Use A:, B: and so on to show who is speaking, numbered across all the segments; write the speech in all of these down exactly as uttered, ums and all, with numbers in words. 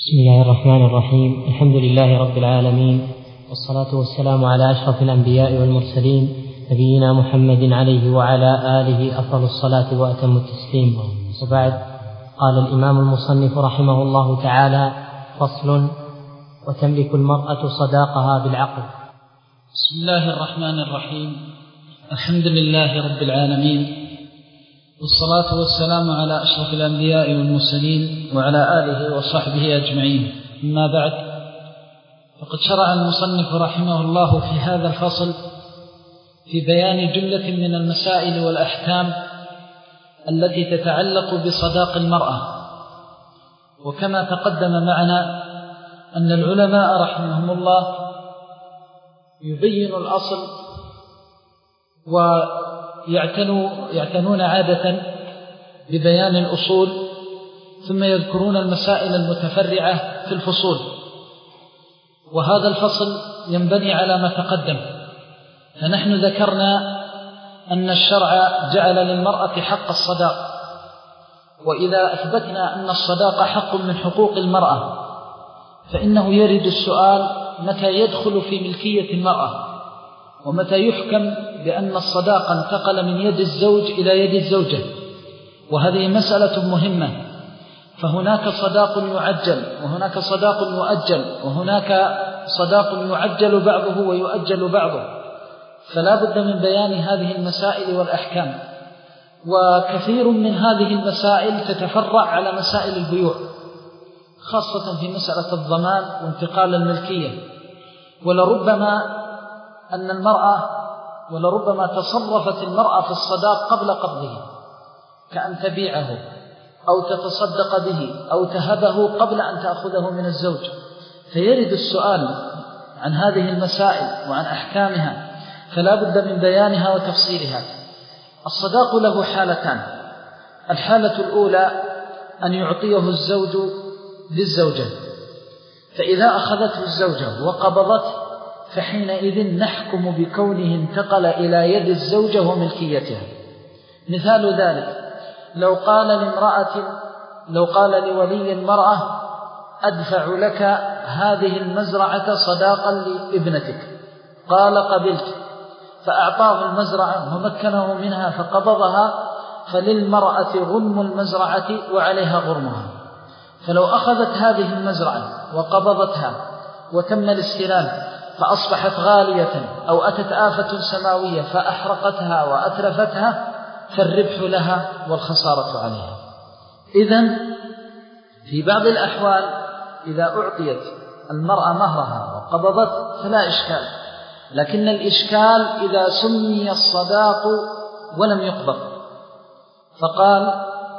A: بسم الله الرحمن الرحيم. الحمد لله رب العالمين، والصلاة والسلام على أشرف الأنبياء والمرسلين، نبينا محمد عليه وعلى آله أفضل الصلاة وأتم التسليم. وبعد، قال الإمام المصنف رحمه الله تعالى: فصل: وتملك المرأة صداقها بالعقل.
B: بسم الله الرحمن الرحيم. الحمد لله رب العالمين، والصلاة والسلام على أشرف الأنبياء والمرسلين وعلى آله وصحبه أجمعين. أما بعد، فقد شرع المصنف رحمه الله في هذا الفصل في بيان جملة من المسائل والأحكام التي تتعلق بصداق المرأة. وكما تقدم معنا أن العلماء رحمهم الله يبين الأصل ويعتنون عادة ببيان الأصول، ثم يذكرون المسائل المتفرعة في الفصول. وهذا الفصل ينبني على ما تقدم. فنحن ذكرنا أن الشرع جعل للمرأة حق الصداق، وإذا أثبتنا أن الصداق حق من حقوق المرأة، فإنه يرد السؤال: متى يدخل في ملكية المرأة؟ ومتى يحكم بأن الصداق انتقل من يد الزوج إلى يد الزوجة؟ وهذه مسألة مهمة. فهناك صداق يعجل، وهناك صداق يؤجل، وهناك صداق يعجل بعضه ويؤجل بعضه. فلا بد من بيان هذه المسائل والأحكام. وكثير من هذه المسائل تتفرع على مسائل البيوع، خاصة في مسألة الضمان وانتقال الملكية. ولربما أن المرأة ولربما تصرفت المرأة في الصداق قبل قبضه، كأن تبيعه أو تتصدق به أو تهبه قبل أن تأخذه من الزوج. فيرد السؤال عن هذه المسائل وعن أحكامها، فلا بد من بيانها وتفصيلها. الصداق له حالتان. الحالة الأولى أن يعطيه الزوج للزوجة، فإذا أخذته الزوجة وقبضته فحينئذ نحكم بكونه انتقل إلى يد الزوجة وملكيتها. مثال ذلك: لو قال لامرأة لو قال لولي المرأة: أدفع لك هذه المزرعة صداقا لابنتك، قال: قبلت، فأعطاه المزرعة ومكنه منها فقبضها، فللمرأة غنم المزرعة وعليها غرمها. فلو أخذت هذه المزرعة وقبضتها وتم الاستلام فأصبحت غالية، أو أتت آفة سماوية فأحرقتها وأتلفتها، فالربح لها والخسارة عليها. إذن في بعض الأحوال إذا أعطيت المرأة مهرها وقبضت فلا إشكال، لكن الإشكال إذا سمي الصداق ولم يقبض، فقال: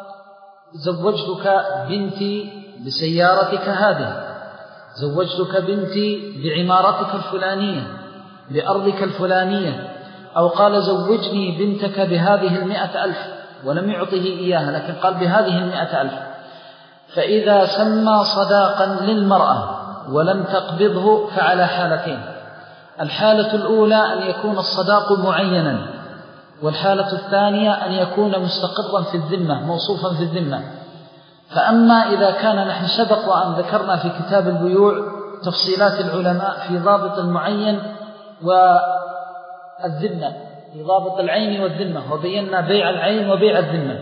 B: زوجتك بنتي بسيارتك هذه، زوجتك بنتي بعمارتك الفلانية، بأرضك الفلانية، أو قال: زوجني بنتك بهذه المئة ألف، ولم يعطه إياها لكن قال بهذه المئة ألف. فإذا سمى صداقا للمرأة ولم تقبضه فعلى حالتين: الحالة الأولى أن يكون الصداق معينا، والحالة الثانية أن يكون مستقرا في الذمة، موصوفا في الذمة. فأما إذا كان، نحن سبق وأن ذكرنا في كتاب البيوع تفصيلات العلماء في ضابط المعين والذمة، في ضابط العين والذمة، وبينا بيع العين وبيع الذمة.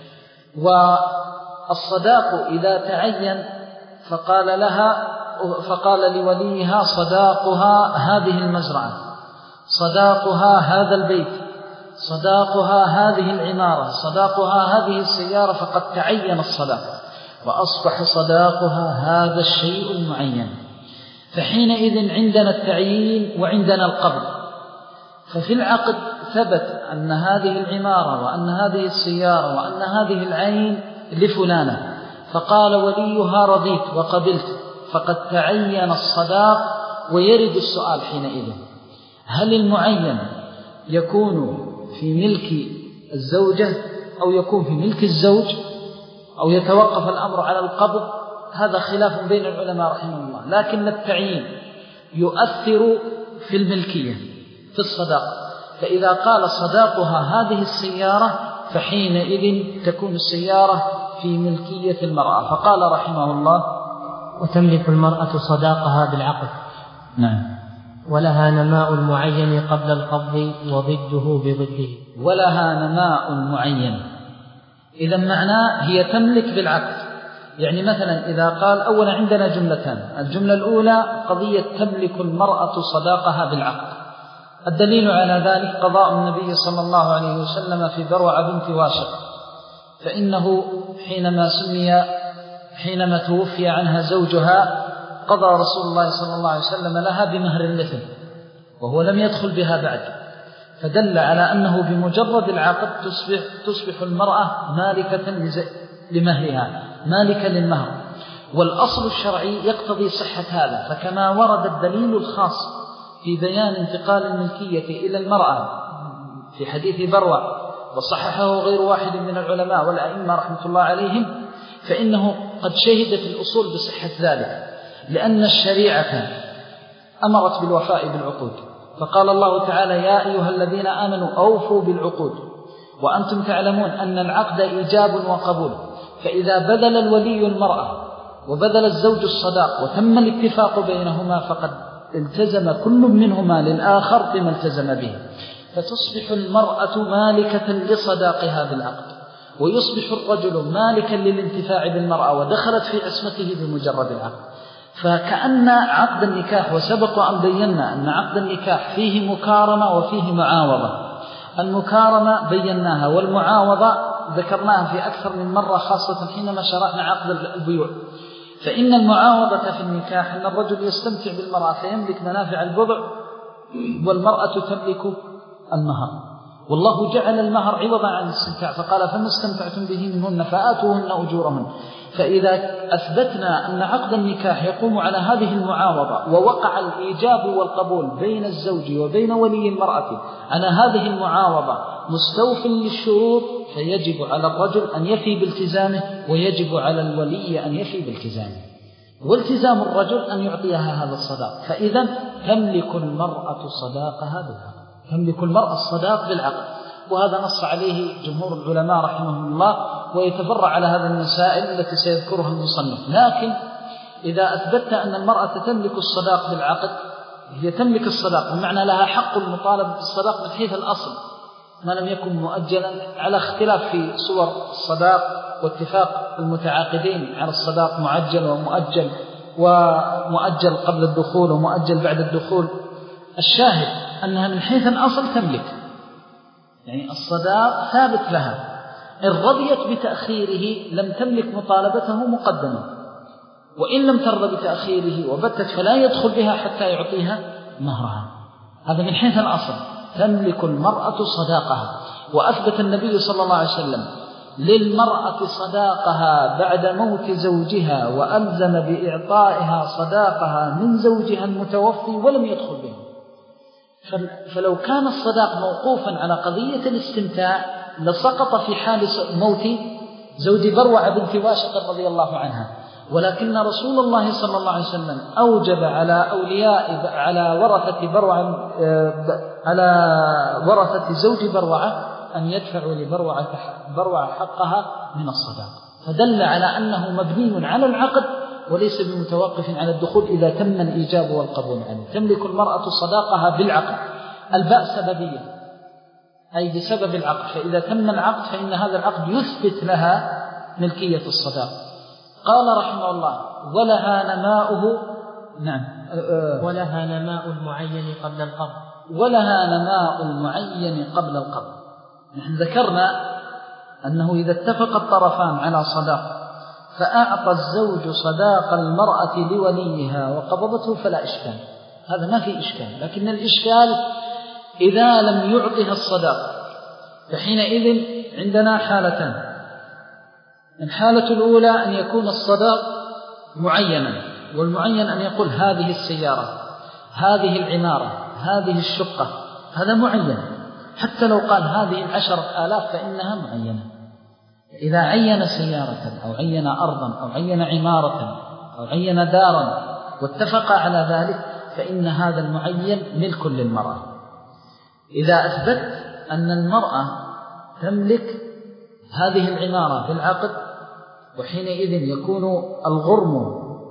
B: والصداق إذا تعين فقال لها فقال لوليها: صداقها هذه المزرعة، صداقها هذا البيت، صداقها هذه العمارة، صداقها هذه السيارة، فقد تعين الصداق وأصبح صداقها هذا الشيء المعين. فحينئذ عندنا التعيين وعندنا القبض. ففي العقد ثبت أن هذه العمارة وأن هذه السيارة وأن هذه العين لفلانة، فقال وليها: رضيت وقبلت، فقد تعين الصداق. ويرد السؤال حينئذ: هل المعين يكون في ملك الزوجة أو يكون في ملك الزوج، أو يتوقف الأمر على القبض؟ هذا خلاف بين العلماء رحمه الله. لكن التعيين يؤثر في الملكية في الصداق. فإذا قال: صداقها هذه السيارة، فحينئذ تكون السيارة في ملكية المرأة. فقال رحمه الله:
A: وتملك المرأة صداقها بالعقد.
B: نعم.
A: ولها نماء المعين قبل القبض وضده بضده.
B: ولها نماء معين، إذا معناه هي تملك بالعقد. يعني مثلا إذا قال أولا عندنا جملتان، الجملة الأولى قضية تملك المرأة صداقها بالعقد. الدليل على ذلك قضاء النبي صلى الله عليه وسلم في بروعة بنت واشق، فإنه حينما سمي حينما توفي عنها زوجها قضى رسول الله صلى الله عليه وسلم لها بمهر المثل وهو لم يدخل بها بعد، فدل على أنه بمجرد العقد تصبح, تصبح المرأة مالكة لمهرها، مالكة للمهر. والأصل الشرعي يقتضي صحة هذا، فكما ورد الدليل الخاص في بيان انتقال الملكية إلى المرأة في حديث بروع وصححه غير واحد من العلماء والأئمة رحمة الله عليهم، فإنه قد شهدت الأصول بصحة ذلك، لأن الشريعة أمرت بالوفاء بالعقود، فقال الله تعالى يا أيها الذين آمنوا أوفوا بالعقود وأنتم تعلمون أن العقد إيجاب وقبول. فإذا بذل الولي المرأة وبذل الزوج الصداق وتم الاتفاق بينهما فقد التزم كل منهما للآخر بما التزم به، فتصبح المرأة مالكة لصداقها بالعقد، ويصبح الرجل مالكا للانتفاع بالمرأة ودخلت في عصمته بمجرد العقد. فكأن عقد النكاح، وسبق أن بينا أن عقد النكاح فيه مكارمة وفيه معاوضة. المكارمة بيناها، والمعاوضة ذكرناها في أكثر من مرة خاصة حينما شرحنا عقد البيوع. فإن المعاوضة في النكاح أن الرجل يستمتع بالمرأة فيملك منافع البضع، والمرأة تملك المهر، والله جعل المهر عوضا عن الاستمتاع، فقال فما استمتعتم به منهن فآتوهن أجورهن. فإذا أثبتنا أن عقد النكاح يقوم على هذه المعاوضة ووقع الإيجاب والقبول بين الزوج وبين ولي المرأة على هذه المعاوضة مستوف للشروط، فيجب على الرجل أن يفي بالتزامه، ويجب على الولي أن يفي بالتزامه، والتزام الرجل أن يعطيها هذا الصداق. فإذا تملك المرأة صداقها بالعقد، تملك المرأة الصداق بالعقد، وهذا نص عليه جمهور العلماء رحمهم الله، ويتفرع على هذه المسائل التي سيذكرها المصنف. لكن إذا أثبتت أن المرأة تملك الصداق بالعقد، هي تملك الصداق بمعنى لها حق المطالبة بالصداق من حيث الأصل ما لم يكن مؤجلا، على اختلاف في صور الصداق واتفاق المتعاقدين على الصداق معجل ومؤجل، ومؤجل قبل الدخول ومؤجل بعد الدخول. الشاهد أنها من حيث الأصل تملك، يعني الصداق ثابت لها، إن رضيت بتأخيره لم تملك مطالبته مقدما، وإن لم ترضى بتأخيره وبتت فلا يدخل بها حتى يعطيها مهرها. هذا من حيث الأصل تملك المرأة صداقها. وأثبت النبي صلى الله عليه وسلم للمرأة صداقها بعد موت زوجها، وألزم بإعطائها صداقها من زوجها المتوفي ولم يدخل بها. فلو كان الصداق موقوفا على قضية الاستمتاع لسقط في حال موت زوج بروعة بنت واشق رضي الله عنها، ولكن رسول الله صلى الله عليه وسلم أوجب على أولياء على ورثة بروعة على ورثة زوج بروعة أن يدفعوا لبروعة بروعة حقها من الصداق، فدل على أنه مبني على العقد وليس بمتوقف على الدخول إذا تم الإيجاب والقبول عنه. تملك المرأة صداقها بالعقد. الباء سببية أي بسبب العقد، فإذا تم العقد فإن هذا العقد يثبت لها ملكية الصداق. قال رحمه الله ولها نماؤه، نعم
A: ولها نماء المعين قبل القبض،
B: ولها نماء المعين قبل القبض. نحن ذكرنا أنه إذا اتفق الطرفان على صداق فأعطى الزوج صداق المرأة لوليها وقبضته فلا إشكال، هذا ما في إشكال. لكن الإشكال إذا لم يعطها الصداق، فحينئذ عندنا حالتان. الحالة الأولى أن يكون الصداق معينا، والمعين أن يقول هذه السيارة، هذه العمارة، هذه الشقة، هذا معين، حتى لو قال هذه العشرة آلاف فإنها معينة. إذا عين سيارة أو عين أرضا أو عين عمارة أو عين دارا واتفق على ذلك فإن هذا المعين ملك للمرأة. إذا أثبت أن المرأة تملك هذه العمارة بالعقد، وحينئذ يكون الغرم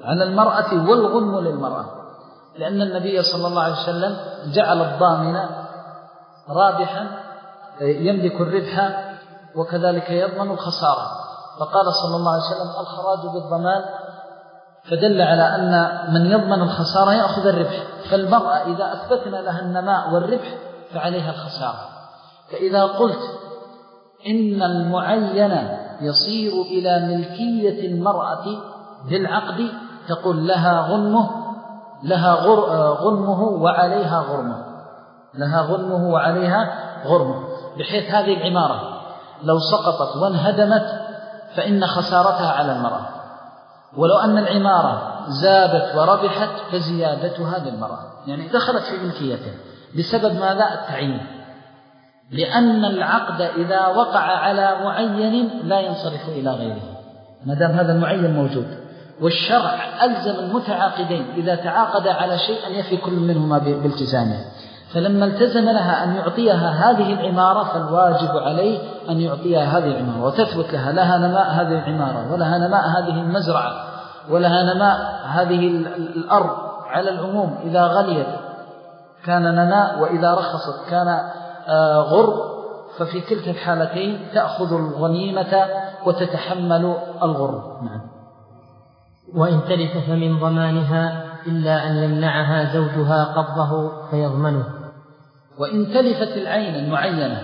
B: على المرأة والغنم للمرأة، لأن النبي صلى الله عليه وسلم جعل الضامن رابحا يملك الربح وكذلك يضمن الخسارة، فقال صلى الله عليه وسلم الخراج بالضمان، فدل على أن من يضمن الخسارة يأخذ الربح. فالمرأة إذا أثبتنا لها النماء والربح فعليها الخسارة. فإذا قلت إن المعين يصير إلى ملكية المرأة بالعقد تقول لها غنمه لها غنمه وعليها غرمه لها غنمه وعليها غرمه، بحيث هذه العمارة لو سقطت وانهدمت فإن خسارتها على المرأة، ولو أن العمارة زادت وربحت فزيادتها للمرأة، يعني دخلت في ملكيته بسبب ماذا؟ التعيين، لأن العقد إذا وقع على معين لا ينصرف إلى غيره ما دام هذا المعين موجود، والشرع ألزم المتعاقدين إذا تعاقد على شيء أن يفي كل منهما بالتزامه، فلما التزم لها أن يعطيها هذه العمارة فالواجب عليه أن يعطيها هذه العمارة وتثبت لها لها نماء هذه العمارة ولها نماء هذه المزرعة ولها نماء هذه الأرض على العموم، إذا غليت كان نماء وإذا رخصت كان غر، ففي كلتا الحالتين تأخذ الغنيمة وتتحمل الغر. نعم.
A: وإن تلف فمن ضمانها إلا أن يمنعها زوجها قبضه فيضمنه.
B: وإن تلفت العين المعينة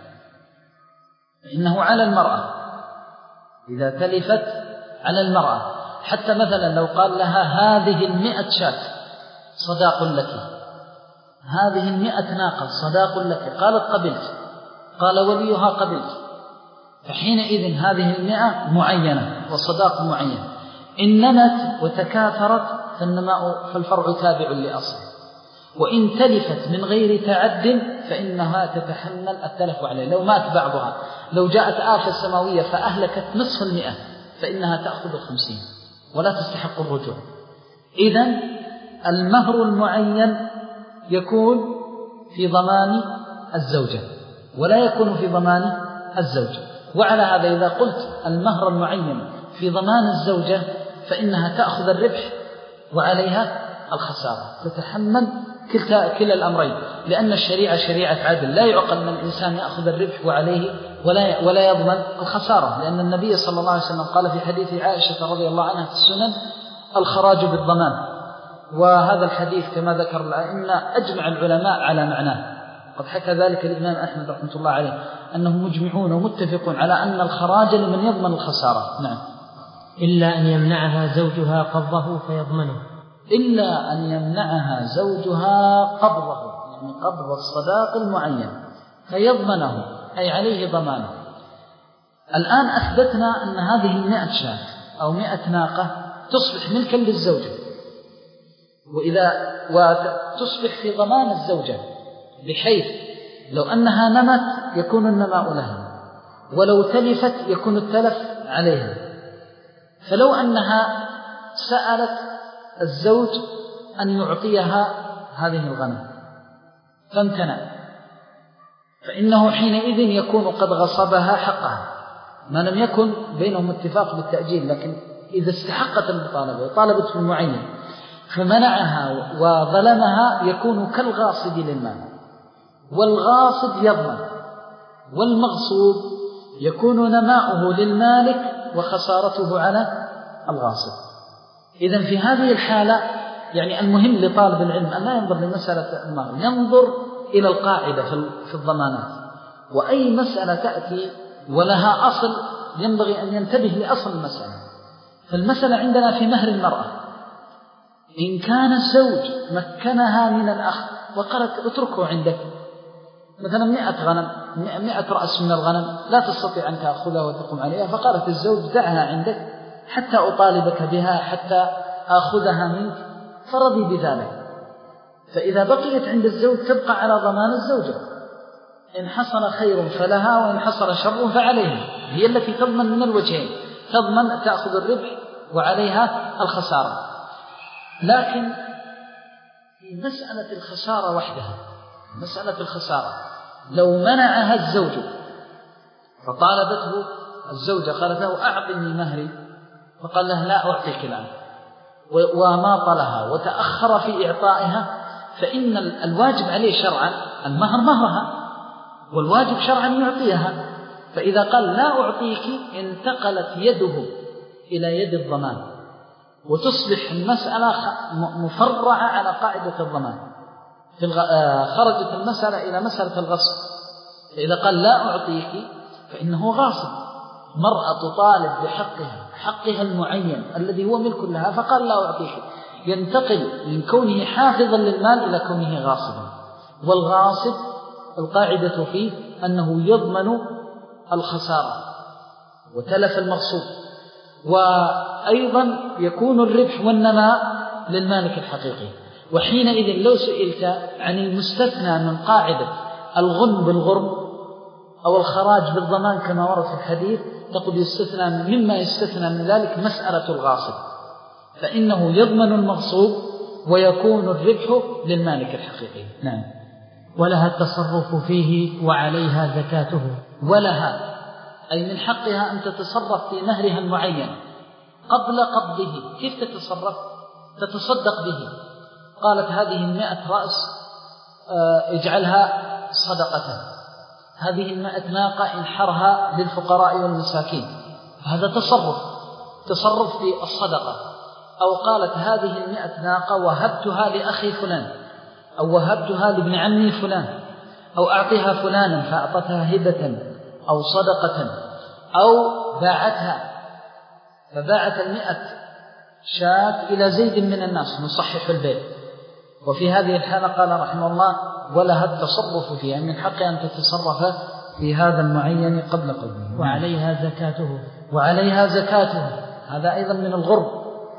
B: فإنه على المرأة، إذا تلفت على المرأة، حتى مثلا لو قال لها هذه المئة شاة صداق لك، هذه المئة ناقة صداق لك، قالت قبلت، قال وليها قبلت، فحينئذ هذه المئة معينة وصداق معين، إن نمت وتكاثرت فالنماء فالفرع تابع لأصله. وإن تلفت من غير تعد فإنها تتحمل التلف عليه، لو مات بعضها، لو جاءت آفة سماوية فأهلكت نصف المئة فإنها تأخذ الخمسين ولا تستحق الرجوع. إذن المهر المعين يكون في ضمان الزوجة ولا يكون في ضمان الزوج، وعلى هذا إذا قلت المهر المعين في ضمان الزوجة فإنها تأخذ الربح وعليها الخسارة، تتحمل كلتا كلا الأمرين، لأن الشريعة شريعة عدل، لا يعقل من الإنسان يأخذ الربح وعليه ولا ولا يضمن الخسارة، لأن النبي صلى الله عليه وسلم قال في حديث عائشة رضي الله عنها في السنن الخراج بالضمان، وهذا الحديث كما ذكر الأئمة أجمع العلماء على معناه، قد حكى ذلك الإمام أحمد رحمة الله عليه أنهم مجمعون ومتفقون على أن الخراج لمن يضمن الخسارة. نعم.
A: إلا أن يمنعها زوجها قبضه فيضمنه.
B: إلا أن يمنعها زوجها قبضه، يعني قبض الصداق المعين فيضمنه، أي عليه ضمانه. الآن أثبتنا أن هذه المئة شاة أو مئة ناقة تصبح ملكا للزوجة، وإذا وتصبح في ضمان الزوجة، بحيث لو أنها نمت يكون النماء لها، ولو تلفت يكون التلف عليها. فلو أنها سألت الزوج أن يعطيها هذه الغنم فامتنع، فإنه حينئذ يكون قد غصبها حقها، ما لم يكن بينهم اتفاق بالتأجيل، لكن إذا استحقت المطالبة وطالبت في المعين فمنعها وظلمها يكون كالغاصب للمال، والغاصب يضمن، والمغصوب يكون نماؤه للمالك وخسارته على الغاصب. إذن في هذه الحالة يعني المهم لطالب العلم أن لا ينظر لمسألة المال، ينظر إلى القاعدة في الضمانات، وأي مسألة تأتي ولها أصل ينبغي أن ينتبه لأصل المسألة. فالمسألة عندنا في مهر المرأة، إن كان الزوج مكنها من الأخذ وقالت اتركه عندك، مثلا مئة غنم مئة رأس من الغنم لا تستطيع أن تأخذها وتقوم عليها، فقالت الزوج دعها عندك حتى أطالبك بها حتى أخذها منك، فرضي بذلك، فإذا بقيت عند الزوج تبقى على ضمان الزوجة، إن حصل خير فلها وإن حصل شر فعليها، هي التي تضمن من الوجهين، تضمن تأخذ الربح وعليها الخسارة. لكن في مسألة الخسارة وحدها، مسألة الخسارة لو منعها الزوج فطالبته الزوجة قالت له أعطني مهري، فقال له لا أعطيك الآن، وماطلها وتأخر في إعطائها، فإن الواجب عليه شرعا المهر مهرها، والواجب شرعا يعطيها. فإذا قال لا أعطيك انتقلت يده إلى يد الضمان، وتصبح المسألة مفرعة على قاعدة الضمان، خرجت المسألة إلى مسألة الغصب. فإذا قال لا أعطيك فإنه غاصب. مرأة تطالب بحقها، حقها المعين الذي هو ملك لها، فقال لا أعطيك، ينتقل من كونه حافظا للمال إلى كونه غاصبا. والغاصب القاعدة فيه أنه يضمن الخسارة وتلف المغصوب، وأيضا يكون الربح والنماء للمالك الحقيقي. وحينئذ لو سئلت عن المستثنى من قاعدة الغنم بالغرم أو الخراج بالضمان كما ورد في الحديث، تقول يستثنى مما يستثنى من ذلك مسألة الغاصب، فإنه يضمن المغصوب ويكون الربح للمالك الحقيقي. نعم.
A: ولها التصرف فيه وعليها زكاته.
B: ولها أي من حقها أن تتصرف في مهرها المعين قبل قبضه. كيف تتصرف؟ تتصدق به. قالت هذه المئة رأس اجعلها صدقة، هذه المئة ناقة انحرها للفقراء والمساكين، هذا تصرف تصرف في الصدقة. أو قالت هذه المئة ناقة وهبتها لأخي فلان، أو وهبتها لابن عمي فلان، أو أعطيها فلانا فأعطتها هبة أو صدقة، أو باعتها فباعت المئة شاة إلى زيد من الناس نصحح البيع. وفي هذه الحالة قال رحمه الله ولها التصرف فيها، من حق أن تتصرف في هذا المعين قبل قبله.
A: وعليها زكاته.
B: وعليها زكاته، هذا أيضا من الغرب،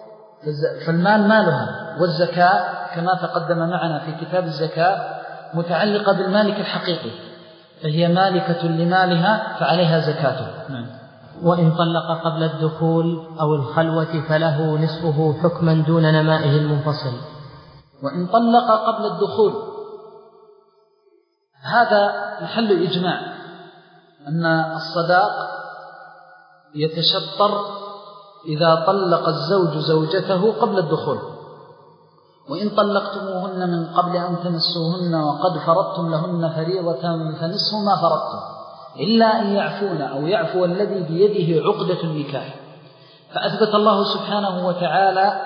B: فالمال مالها، والزكاة كما تقدم معنا في كتاب الزكاة متعلقة بالمالك الحقيقي، فهي مالكة لمالها فعليها زكاته. نعم.
A: وإن طلق قبل الدخول أو الخلوة فله نصفه حكما دون نمائه المنفصل.
B: وإن طلق قبل الدخول، هذا محل إجماع أن الصداق يتشطر إذا طلق الزوج زوجته قبل الدخول. وإن طلقتموهن من قبل أن تمسوهن وقد فرضتم لهن فريضة فنصف ما فرضتم إلا أن يعفون أو يعفو الذي بيده عقدة النكاح. فأثبت الله سبحانه وتعالى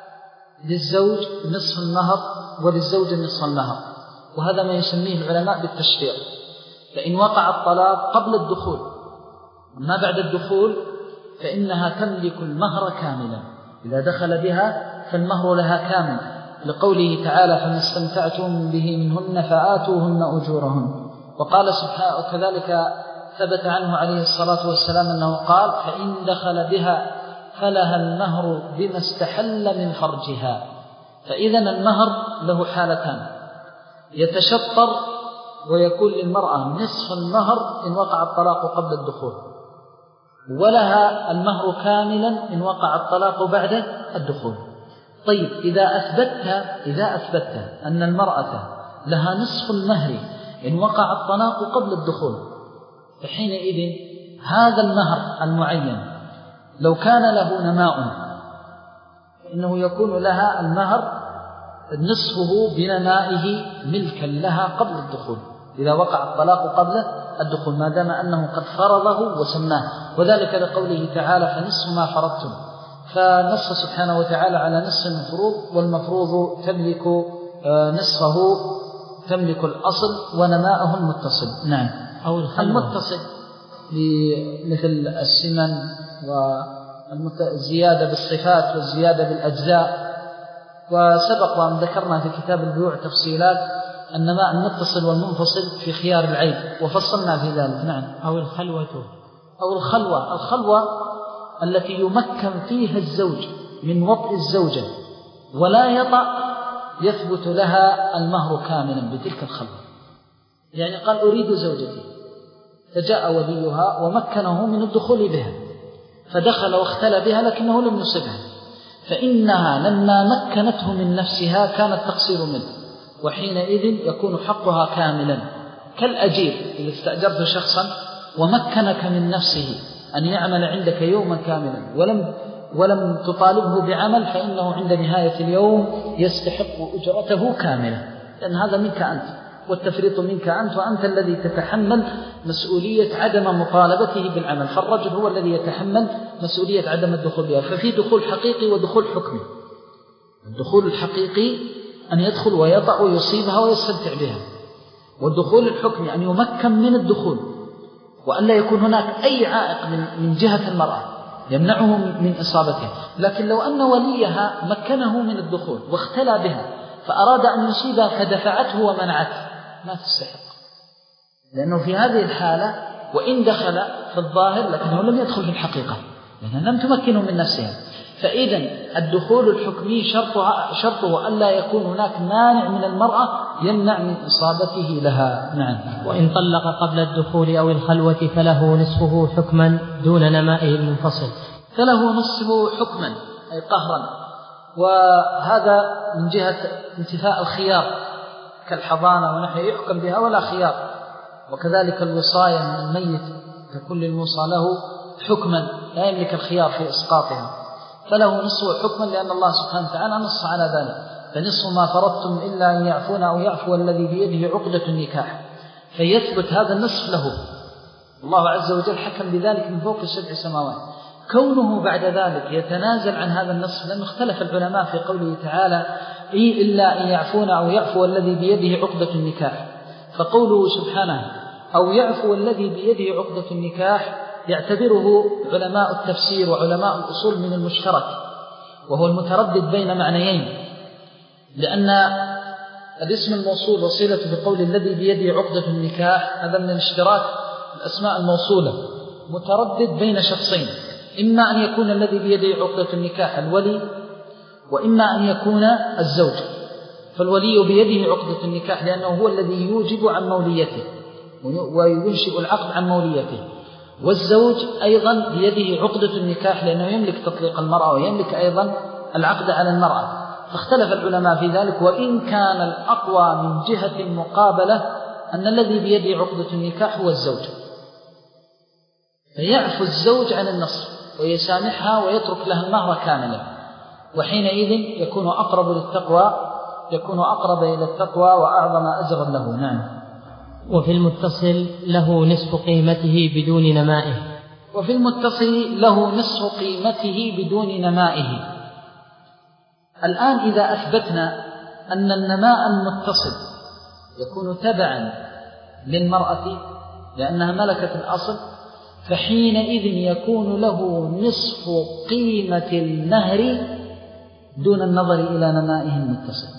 B: للزوج نصف المهر وللزوجة نصف المهر، وهذا ما يسميه العلماء بالتشفير. فإن وقع الطلاق قبل الدخول ما بعد الدخول فإنها تملك المهر كاملا، إذا دخل بها فالمهر لها كامل، لقوله تعالى فما استمتعتم به منهن فآتوهن أجورهن. وقال سبحانه وكذلك ثبت عنه عليه الصلاة والسلام أنه قال فإن دخل بها فلها المهر بما استحل من فرجها. فإذا المهر له حالتان، يتشطر ويكون للمرأة نصف المهر إن وقع الطلاق قبل الدخول، ولها المهر كاملا إن وقع الطلاق بعد الدخول. طيب إذا أثبتت إذا أثبتت أن المرأة لها نصف المهر إن وقع الطلاق قبل الدخول، فحينئذ هذا المهر المعين لو كان له نماء إنه يكون لها المهر نصفه بنمائه ملكا لها قبل الدخول إذا وقع الطلاق قبل الدخول، ما دام أنه قد فرضه وسماه، وذلك لقوله تعالى فنصف ما فرضتم، فنص سبحانه وتعالى على نصف المفروض، والمفروض تملك نصفه تملك الأصل ونماءه المتصل. نعم.
A: أو
B: المتصل مثل السمن والزيادة بالصفات والزيادة بالأجزاء. وسبق وأن ذكرنا في كتاب البيوع تفصيلات النماء المتصل والمنفصل في خيار العيب وفصلنا في ذلك. نعم.
A: أو الخلوة
B: أو الخلوة الخلوة التي يمكن فيها الزوج من وطئ الزوجة ولا يطأ يثبت لها المهر كاملا بتلك الخلوة. يعني قال أريد زوجتي، فجاء وليها ومكنه من الدخول بها، فدخل واختلى بها لكنه لم يصبها، فإنها لما مكنته من نفسها كان التقصير منه، وحينئذ يكون حقها كاملا كالأجير إذا استأجرت شخصا ومكنك من نفسه أن يعمل عندك يوما كاملا ولم ولم تطالبه بعمل فإنه عند نهاية اليوم يستحق أجرته كاملة، لأن هذا منك أنت والتفريط منك أنت، وأنت الذي تتحمل مسؤولية عدم مطالبته بالعمل، فالرجل هو الذي يتحمل مسؤولية عدم الدخول بها. ففي دخول حقيقي ودخول حكمي. الدخول الحقيقي أن يدخل ويطأ ويصيبها ويستمتع بها، والدخول الحكمي أن يمكن من الدخول وأن لا يكون هناك أي عائق من جهة المرأة يمنعه من إصابتها. لكن لو أن وليها مكنه من الدخول واختلى بها فأراد أن يصيبها فدفعته ومنعته ما تستحق، لأنه في هذه الحالة وإن دخل في الظاهر لكنه لم يدخل في الحقيقة لأنها لم تمكنه من نفسها. فإذا الدخول الحكمي شرطه, شرطه ألا يكون هناك مانع من المرأة يمنع من إصابته لها. نعم.
A: وإن طلق قبل الدخول أو الخلوة فله نصفه حكما دون نمائه المنفصل.
B: فله نصفه حكما أي قهرا، وهذا من جهة انتفاء الخيار كالحضانة ونحن يحكم بها ولا خيار، وكذلك الوصاية من الميت ككل الموصى له حكما لا يملك الخيار في إسقاطها، فله نصف حكما لأن الله سبحانه وتعالى نص على ذلك. فنصف ما فرضتم إلا أن يعفون أو يعفو الذي بيده عقدة النكاح، فيثبت هذا النصف له. الله عز وجل حكم بذلك من فوق السبع سماوات. كونه بعد ذلك يتنازل عن هذا النصف لأنه اختلف العلماء في قوله تعالى إلا أن يعفون أو يعفو الذي بيده عقدة النكاح، فقوله سبحانه أو يعفو الذي بيده عقدة النكاح يعتبره علماء التفسير وعلماء الأصول من المشترك، وهو المتردد بين معنيين، لأن الاسم الموصول وصيلة بقول الذي بيده عقدة النكاح هذا من الاشتراك الأسماء الموصولة متردد بين شخصين، إما أن يكون الذي بيده عقدة النكاح الولي وإما أن يكون الزوج. فالولي بيده عقدة النكاح لأنه هو الذي يوجب عن موليته وينشئ العقد عن موليته، والزوج أيضا بيده عقدة النكاح لأنه يملك تطليق المرأة ويملك أيضا العقد على المرأة. فاختلف العلماء في ذلك، وإن كان الأقوى من جهة المقابلة أن الذي بيده عقدة النكاح هو الزوج، فيعفو الزوج عن النصف ويسامحها ويترك لها المهر كاملا، وحينئذ يكون أقرب للتقوى يكون أقرب إلى التقوى وأعظم أجرا له. نعم.
A: وفي المتصل له نصف قيمته بدون نمائه.
B: وفي المتصل له نصف قيمته بدون نمائه. الآن إذا أثبتنا أن النماء المتصل يكون تبعا للمرأة لأنها ملكة الأصل، فحينئذ يكون له نصف قيمة النهر دون النظر إلى نمائه المتصل.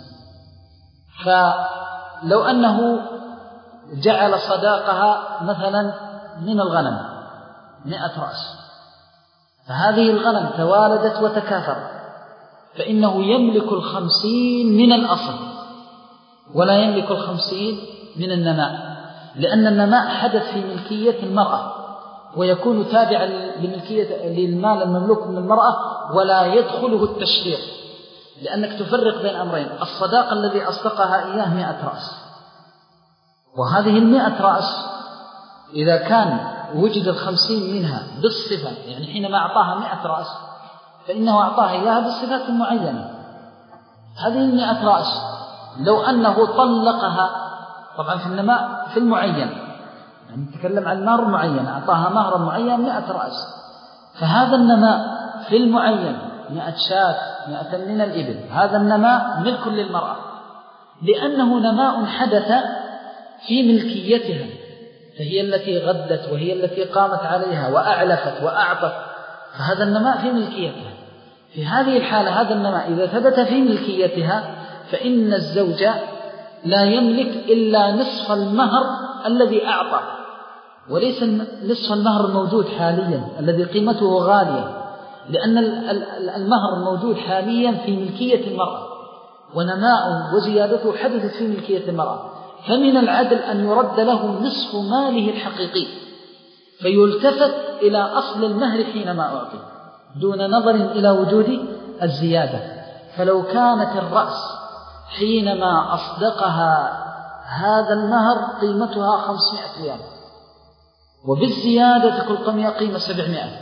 B: فلو أنه جعل صداقها مثلا من الغنم مئة رأس، فهذه الغنم توالدت وتكاثرت، فإنه يملك الخمسين من الأصل ولا يملك الخمسين من النماء، لأن النماء حدث في ملكية المرأة ويكون تابعا لملكية للمال المملوك من المرأة ولا يدخله التشريع، لأنك تفرق بين أمرين: الصداق الذي أصدقها إياه مئة رأس، وهذه المئة رأس إذا كان وجد الخمسين منها بالصفة، يعني حينما أعطاها مئة رأس فإنه أعطاها إياها بالصفات المعينة. هذه المئة رأس لو أنه طلقها، طبعا في النماء في المعين، يعني نتكلم عن مهر معين، أعطاها مهر معين مئة رأس، فهذا النماء في المعين مئة شاة مئة من الإبل، هذا النماء ملك للمرأة لأنه نماء حدث في ملكيتها، فهي التي غدت وهي التي قامت عليها وأعلفت وأعطت، فهذا النماء في ملكيتها. في هذه الحالة هذا النماء إذا ثبت في ملكيتها فإن الزوج لا يملك إلا نصف المهر الذي أعطى، وليس نصف المهر الموجود حاليا الذي قيمته غالية، لأن المهر الموجود حاليا في ملكية المرأة، ونماء وزيادته حدثت في ملكية المرأة، فمن العدل أن يرد له نصف ماله الحقيقي، فيلتفت إلى أصل المهر حينما أعطي دون نظر إلى وجود الزيادة. فلو كانت الرأس حينما أصدقها هذا المهر قيمتها خمسمائة ريال، وبالزيادة كل قمية قيمة سبعمائة،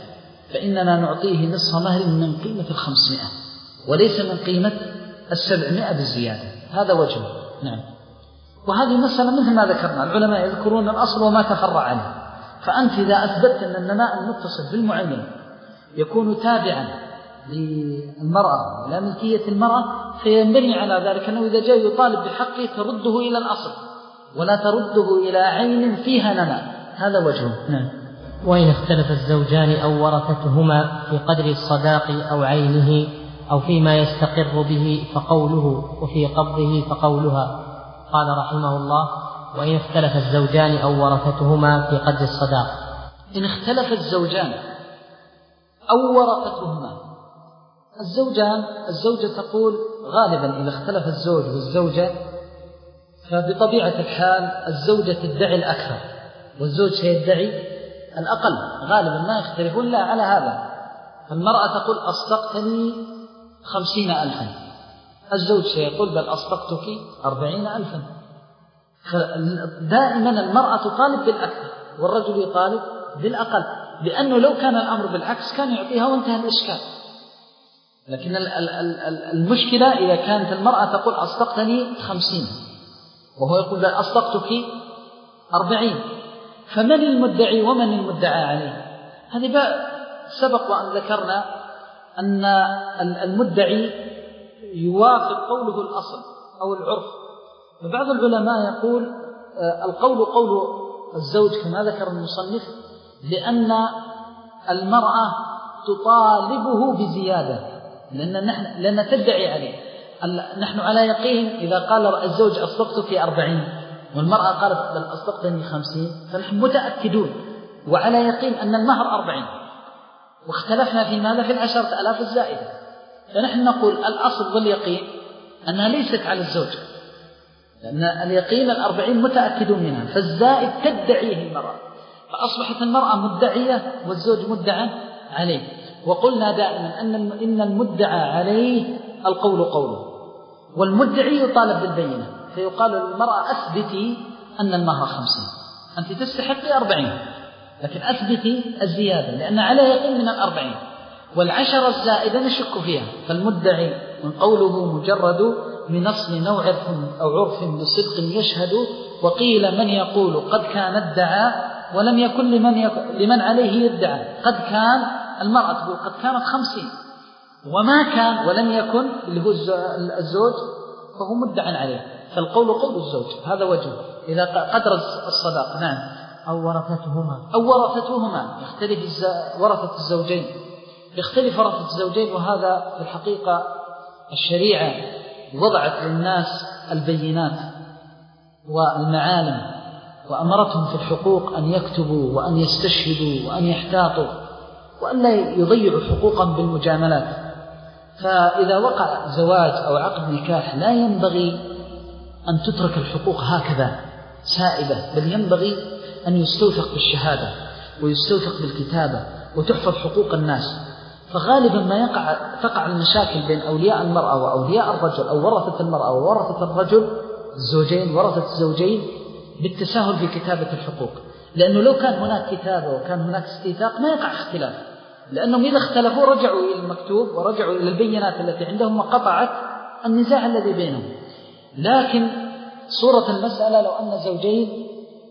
B: فإننا نعطيه نصف مهر من قيمة الخمسمائة وليس من قيمة السبعمائة بالزيادة. هذا وجه. نعم. وهذه مسألة مثل ما ذكرنا، العلماء يذكرون الأصل وما تفرع عنه. فأنت إذا أثبتت أن النماء المتصل بالمعين يكون تابعا للمرأة ولا ملكية المرأة، فينبني على ذلك أنه إذا جاء يطالب بحقه ترده إلى الأصل ولا ترده إلى عين فيها نماء. هذا وجهه. نعم.
A: وإن اختلف الزوجان أو ورثتهما في قدر الصداق أو عينه أو فيما يستقر به فقوله، وفي قبضه فقولها. قال رحمه الله: وإن اختلف الزوجان أو ورثتهما في قدر الصداق.
B: إن اختلف الزوجان أو ورثتهما، الزوجان الزوجة تقول غالبا إذا اختلف الزوج والزوجة فبطبيعة الحال الزوجة تدعي الأكثر والزوج سيدعي الأقل، غالبا ما يختلفون لا على هذا. المرأة تقول أصدقتني خمسين ألفا، الزوج سيقول بل أصدقتك أربعين ألفا. دائما المرأة تطالب بالأكثر والرجل يطالب بالأقل، لأنه لو كان الأمر بالعكس كان يعطيها وانتهى الإشكال. لكن المشكلة إذا كانت المرأة تقول أصدقتني خمسين وهو يقول بل أصدقتك أربعين، فمن المدعي ومن المدعى عليه؟ هذه بقى سبق وأن ذكرنا أن المدعي يوافق قوله الأصل أو العرف. فبعض العلماء يقول القول قول الزوج كما ذكر المصنف، لأن المرأة تطالبه بزيادة، لأن نحن لأن تدعي عليه. نحن على يقين إذا قال الزوج أصدقتك أربعين والمرأة قالت بل أصدقتني خمسين، فنحن متأكدون وعلى يقين أن المهر أربعين، واختلفنا في ماذا؟ في العشرة ألاف الزائدة. فنحن نقول الأصل واليقين أنها ليست على الزوج، لأن اليقين الأربعين متأكدون منها، فالزائد تدعيه المرأة، فأصبحت المرأة مدعية والزوج مدعى عليه. وقلنا دائما أن إن المدعى عليه القول قوله، والمدعي يطالب بالبينة، فيقال للمرأة أثبتي أن المهر خمسين، أنت تستحقي أربعين، لكن أثبتي الزيادة لأن على يقين من الأربعين، والعشرة الزائدة نشك فيها. فالمدعي من قوله مجرد من أصل أو عرف أو عرف بصدق يشهد، وقيل من يقول قد كان ادعى ولم يكن لمن, يك... لمن عليه يدعى. قد كان المرأة تقول قد كانت خمسين، وما كان ولم يكن اللي هو الزوج فهو مدعى عليه، فالقول قول الزوج. هذا وجه إذا قدر الصداق. نعم.
A: أو ورثتهما
B: أو ورثتهما يختلف الز... ورثة الزوجين، يختلف ورثة الزوجين. وهذا في الحقيقة الشريعة وضعت للناس البينات والمعالم، وأمرتهم في الحقوق أن يكتبوا وأن يستشهدوا وأن يحتاطوا وأن لا يضيعوا حقوقا بالمجاملات. فإذا وقع زواج أو عقد نكاح لا ينبغي أن تترك الحقوق هكذا سائبة، بل ينبغي أن يستوثق بالشهادة ويستوثق بالكتابة وتحفظ حقوق الناس. فغالبا ما يقع تقع المشاكل بين أولياء المرأة وأولياء الرجل أو ورثة المرأة وورثة الرجل، الزوجين ورثة الزوجين، بالتساهل في كتابة الحقوق. لأنه لو كان هناك كتابة وكان هناك استيثاق ما يقع اختلاف، لأنهم إذا اختلفوا رجعوا إلى المكتوب ورجعوا إلى البينات التي عندهم وقطعت النزاع الذي بينهم. لكن صورة المسألة لو أن زوجين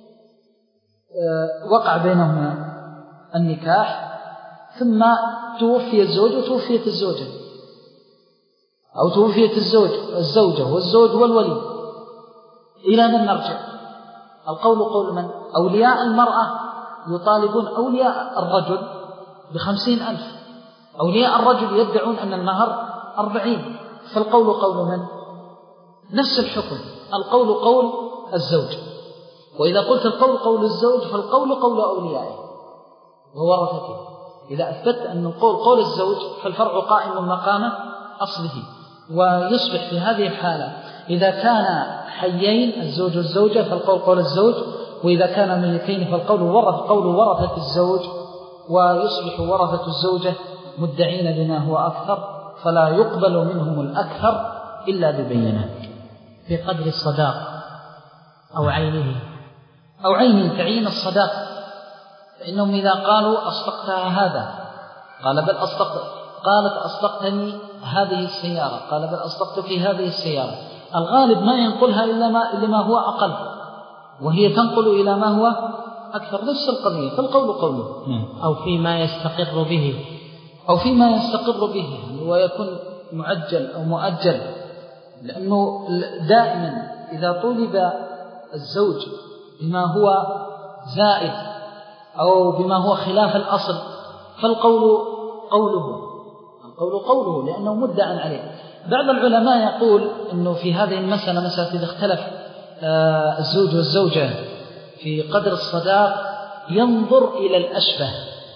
B: وقع بينهما النكاح ثم توفي الزوج وتوفيت الزوجة، أو توفيت الزوج الزوجة والزوج والولي، إلى من نرجع؟ القول قول من؟ أولياء المرأة يطالبون أولياء الرجل بخمسين ألف، أولياء الرجل يدعون أن المهر أربعين، فالقول قول من؟ نفس الحكم، القول قول الزوج. وإذا قلت القول قول الزوج فالقول قول أوليائه وورثته. إذا أثبت أن القول قول الزوج فالفرع قائم مقام أصله. ويصبح في هذه الحالة إذا كان حيين الزوج والزوجة فالقول قول الزوج، وإذا كان ميتين فالقول ورث قول ورثة الزوج، ويصبح ورثة الزوجة مدعين بما هو أكثر، فلا يقبل منهم الأكثر إلا ببينة.
A: في قدر الصداق أو عينه
B: أو عينه تعيين الصداق، فإنهم إذا قالوا أصدقتها هذا قال بل أصدقت. قالت أصدقتني هذه السيارة، قال بل أصدقت في هذه السيارة. الغالب ما ينقلها إلا ما, إلا ما هو أقل، وهي تنقل إلى ما هو أكثر. نفس القضية، فالقول قوله.
A: أو فيما يستقر به،
B: أو فيما يستقر به ويكون معجل أو مؤجل، لأنه دائما إذا طلب الزوج بما هو زائد أو بما هو خلاف الأصل فالقول قوله، القول قوله لأنه مدعى عليه. بعض العلماء يقول أنه في هذه المسألة، مسألة إذا اختلف الزوج والزوجة في قدر الصداق ينظر إلى الأشبه،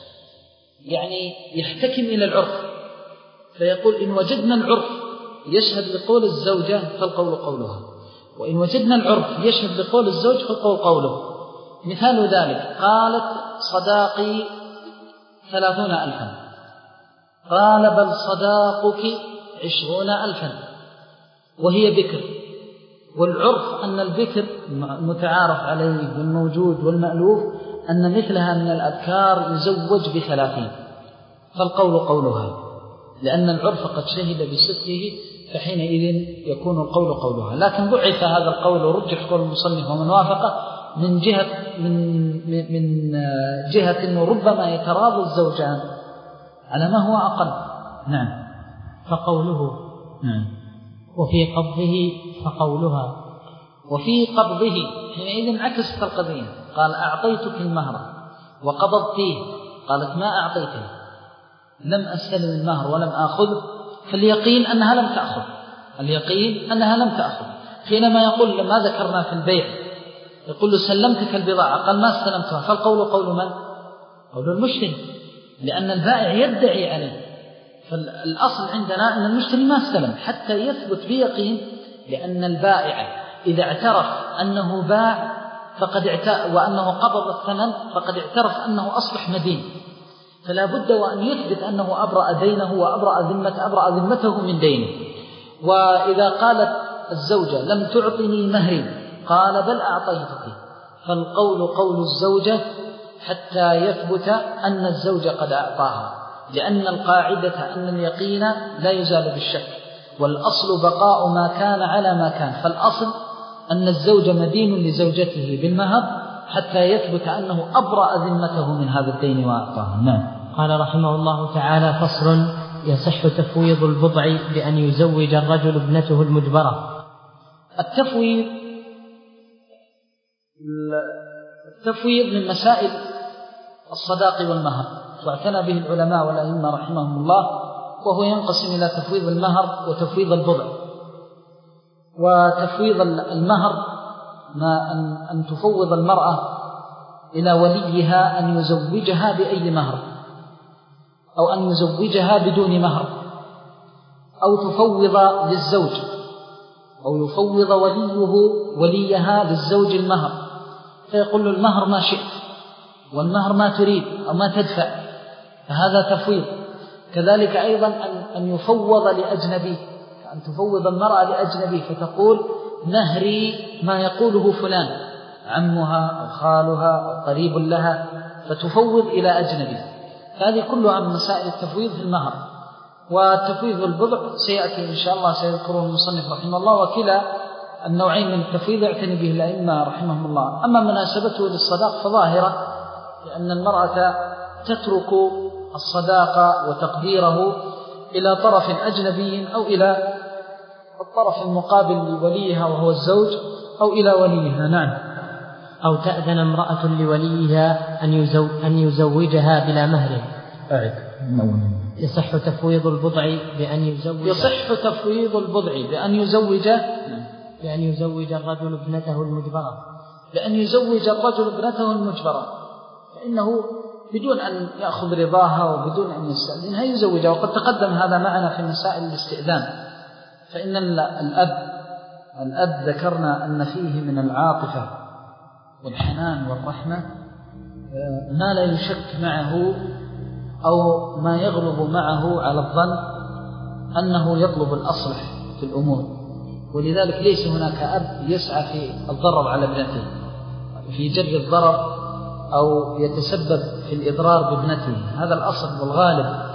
B: يعني يحتكم إلى العرف، فيقول إن وجدنا العرف يشهد بقول الزوجة فالقول قولها، وإن وجدنا العرف يشهد بقول الزوج فالقول قوله. مثال ذلك قالت صداقي ثلاثون ألفا، قال بل صداقك عشرون ألفا، وهي بكر، والعرف أن البكر متعارف عليه بالموجود والمألوف أن مثلها من الأبكار يزوج بثلاثين، فالقول قولها، لأن العرف قد شهد بصدقه، فحينئذ يكون القول قولها. لكن ضعف هذا القول ورجح قول المصنف ومن وافقه من جهة من من جهة أنه ربما يتراضى الزوجان على ما هو أقل. نعم.
A: فقوله.
B: نعم.
A: وفي قبضه فقولها.
B: وفي قبضه حينئذ عكست القضية، قال أعطيتك المهر وقبضتيه، قالت ما أعطيته، لم أستلم المهر ولم أخذ، فاليقين أنها لم تأخذ، اليقين أنها لم تأخذ. حينما يقول لما ذكرنا في البيع يقول له سلمتك البضاعة، قال ما استلمتها، فالقول قول من؟ قول المشتري، لأن البائع يدعي عليه. فالأصل عندنا أن المشتري ما استلم حتى يثبت بيقين، لأن البائع إذا اعترف أنه باع فقد اعترف وأنه قبض الثمن فقد اعترف أنه أصبح مدين، فلا بد وأن يثبت أنه أبرأ دينه وأبرأ ذمته أبرأ ذمته من دينه. وإذا قالت الزوجة لم تعطني مهري، قال بل أعطيتك، فالقول قول الزوجة حتى يثبت أن الزوج قد أعطاها، لأن القاعدة أن اليقين لا يزال بالشك، والأصل بقاء ما كان على ما كان، فالأصل أن الزوج مدين لزوجته بالمهر حتى يثبت أنه أبرأ ذمته من هذا الدين وأعطاه. نعم.
A: قال رحمه الله تعالى: فصل: يصح تفويض البضع بأن يزوج الرجل ابنته المجبرة.
B: التفويض التفويض من مسائل الصداق والمهر، واعتنى به العلماء والأئمة رحمهم الله، وهو ينقسم إلى تفويض المهر وتفويض البضع. وتفويض المهر ما أن, أن تفوض المرأة إلى وليها أن يزوجها بأي مهر، أو أن يزوجها بدون مهر، أو تفوض للزوج، أو يفوض وليه وليها للزوج المهر، فيقول له المهر ما شئت والمهر ما تريد أو ما تدفع، فهذا تفويض. كذلك أيضا أن, أن يفوض لأجنبي، أن تفوض المرأة لأجنبي فتقول مهري ما يقوله فلان، عمها أو خالها أو قريب لها، فتفوض إلى أجنبي. هذه كلها من مسائل التفويض في المهر. والتفويض البضع سيأتي إن شاء الله، سيذكره المصنف رحمه الله، وكلا النوعين من التفويض يعتني به الأئمة رحمهم الله. أما مناسبته للصداق فظاهرة، لأن المرأة تترك الصداق وتقديره إلى طرف أجنبي أو إلى الطرف المقابل لوليها وهو الزوج أو إلى وليها. نعم.
A: أو تأذن امرأة لوليها أن, يزو أن يزوجها بلا مهر.
B: أعد.
A: يصح تفويض البضع بأن يزوج
B: يصح تفويض البضع بأن يزوج
A: بأن يزوج الرجل ابنته المجبرة
B: بأن يزوج الرجل ابنته المجبرة، فإنه بدون أن يأخذ رضاها وبدون أن يستأذنها يزوجها. وقد تقدم هذا معنا في مسائل الاستئذان. فإن الأب الأب ذكرنا أن فيه من العاطفة والحنان والرحمة ما لا يشك معه أو ما يغلب معه على الظن أنه يطلب الأصلح في الأمور، ولذلك ليس هناك أب يسعى في الضرر على ابنته، في جلب الضرر أو يتسبب في الإضرار بابنته. هذا الأصل والغالب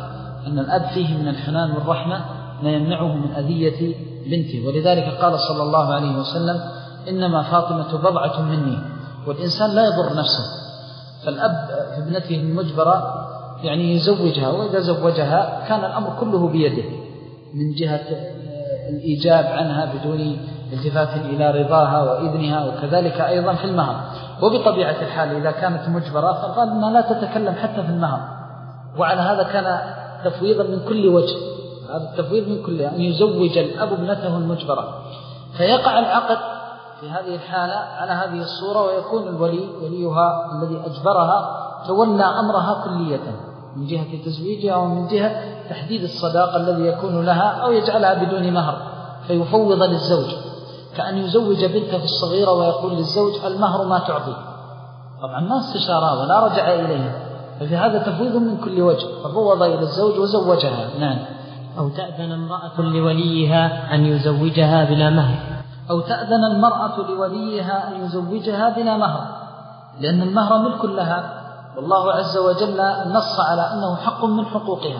B: أن الأب فيه من الحنان والرحمة ما يمنعه من أذية بنته. ولذلك قال صلى الله عليه وسلم إنما فاطمة بضعة مني، والإنسان لا يضر نفسه. فالأب في ابنته المجبرة يعني يزوجها، وإذا زوجها كان الأمر كله بيده من جهة الإيجاب عنها بدون التفات إلى رضاها وإذنها، وكذلك أيضا في المهر. وبطبيعة الحال إذا كانت مجبرة فالغالب أنها لا تتكلم حتى في المهر، وعلى هذا كان تفويضا من كل وجه، هذا التفويض من كل أن يزوج الأب ابنته المجبرة. فيقع العقد في هذه الحالة على هذه الصورة، ويكون الولي وليها الذي أجبرها تولى أمرها كلية من جهة تزويجها ومن جهة تحديد الصداق الذي يكون لها، أو يجعلها بدون مهر فيفوض للزوج، كأن يزوج بنته الصغيرة ويقول للزوج المهر ما تعطي. طبعا ما استشارها ولا رجع إليها، ففي هذا تفويض من كل وجه، ففوض إلى الزوج وزوجها. نعم.
A: أو تأذن امرأة لوليها أن يزوجها بلا مهر
B: أو تأذن المرأة لوليها أن يزوجها بلا مهر، لأن المهر ملك لها، والله عز وجل نص على أنه حق من حقوقها.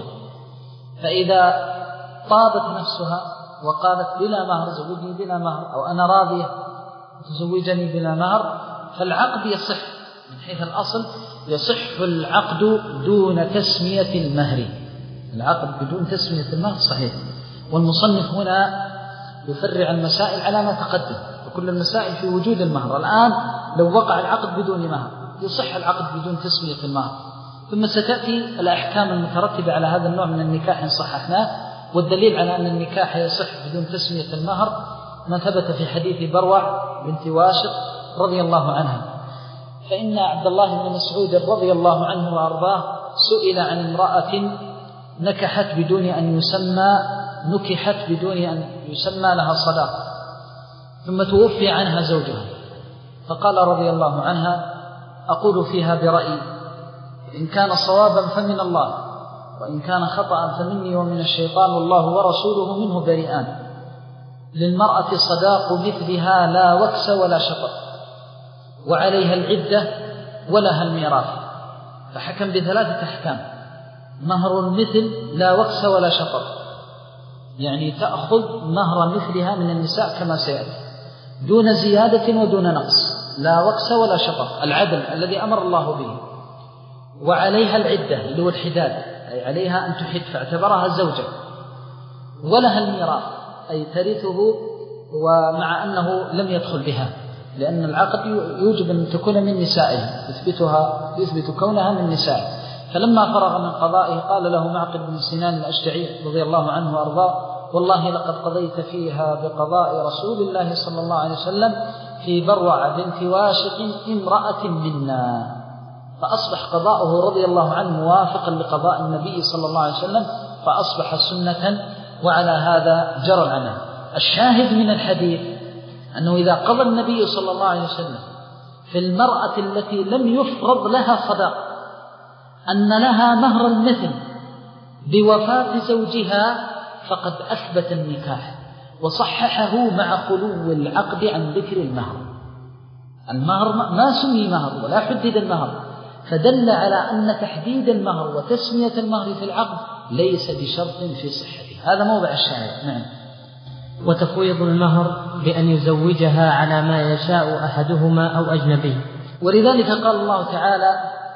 B: فإذا طابت نفسها وقالت بلا مهر زوجني بلا مهر، أو أنا راضية تزوجني بلا مهر، فالعقد يصح من حيث الأصل، يصح العقد دون تسمية المهر. العقد بدون تسمية المهر صحيح. والمصنف هنا يفرع المسائل على ما تقدم، وكل المسائل في وجود المهر. الآن لو وقع العقد بدون مهر يصح العقد بدون تسمية المهر، ثم ستأتي الأحكام المترتبة على هذا النوع من النكاح إن صححناه. والدليل على أن النكاح يصح بدون تسمية المهر ما ثبت في حديث بروع بنت واشق رضي الله عنها، فإن عبد الله بن مسعود رضي الله عنه وأرضاه سئل عن امرأة نكحت بدون أن يسمى نكحت بدون أن يسمى لها صداق، ثم توفي عنها زوجها، فقال رضي الله عنها أقول فيها برأيي، إن كان صوابا فمن الله، وإن كان خطأ فمني ومن الشيطان، والله ورسوله منه بريئان. للمرأة صداق مثلها لا وكس ولا شطر، وعليها العدة ولها الميراث. فحكم بثلاثة أحكام: مهر المثل لا وكس ولا شطر، يعني تأخذ مهر مثلها من النساء كما سيأتي دون زيادة ودون نقص، لا وكس ولا شطر، العدل الذي أمر الله به. وعليها العدة اللي هو الحداد، أي عليها أن تحد فاعتبرها زوجة. ولها الميراث أي ترثه، ومع أنه لم يدخل بها، لأن العقد يوجب أن تكون من نسائه، يثبتها يثبت كونها من نسائه. فلما فرغ من قضائه قال له معقل بن سنان الأشجعي رضي الله عنه وأرضاه: والله لقد قضيت فيها بقضاء رسول الله صلى الله عليه وسلم في بروع بنت واشق امرأة منا. فأصبح قضاؤه رضي الله عنه موافقا لقضاء النبي صلى الله عليه وسلم، فأصبح سنة، وعلى هذا جرى العمل. الشاهد من الحديث أنه إذا قضى النبي صلى الله عليه وسلم في المرأة التي لم يفرض لها صداق أن لها مهر المثل بوفاة زوجها، فقد أثبت النكاح وصححه مع خلو العقد عن ذكر المهر. المهر ما سمي مهر ولا حدد المهر، فدل على أن تحديد المهر وتسمية المهر في العقد ليس بشرط في صحته. هذا موضع الشاهد. نعم.
A: وتفويض المهر بأن يزوجها على ما يشاء أحدهما أو أجنبي.
B: ولذلك قال الله تعالى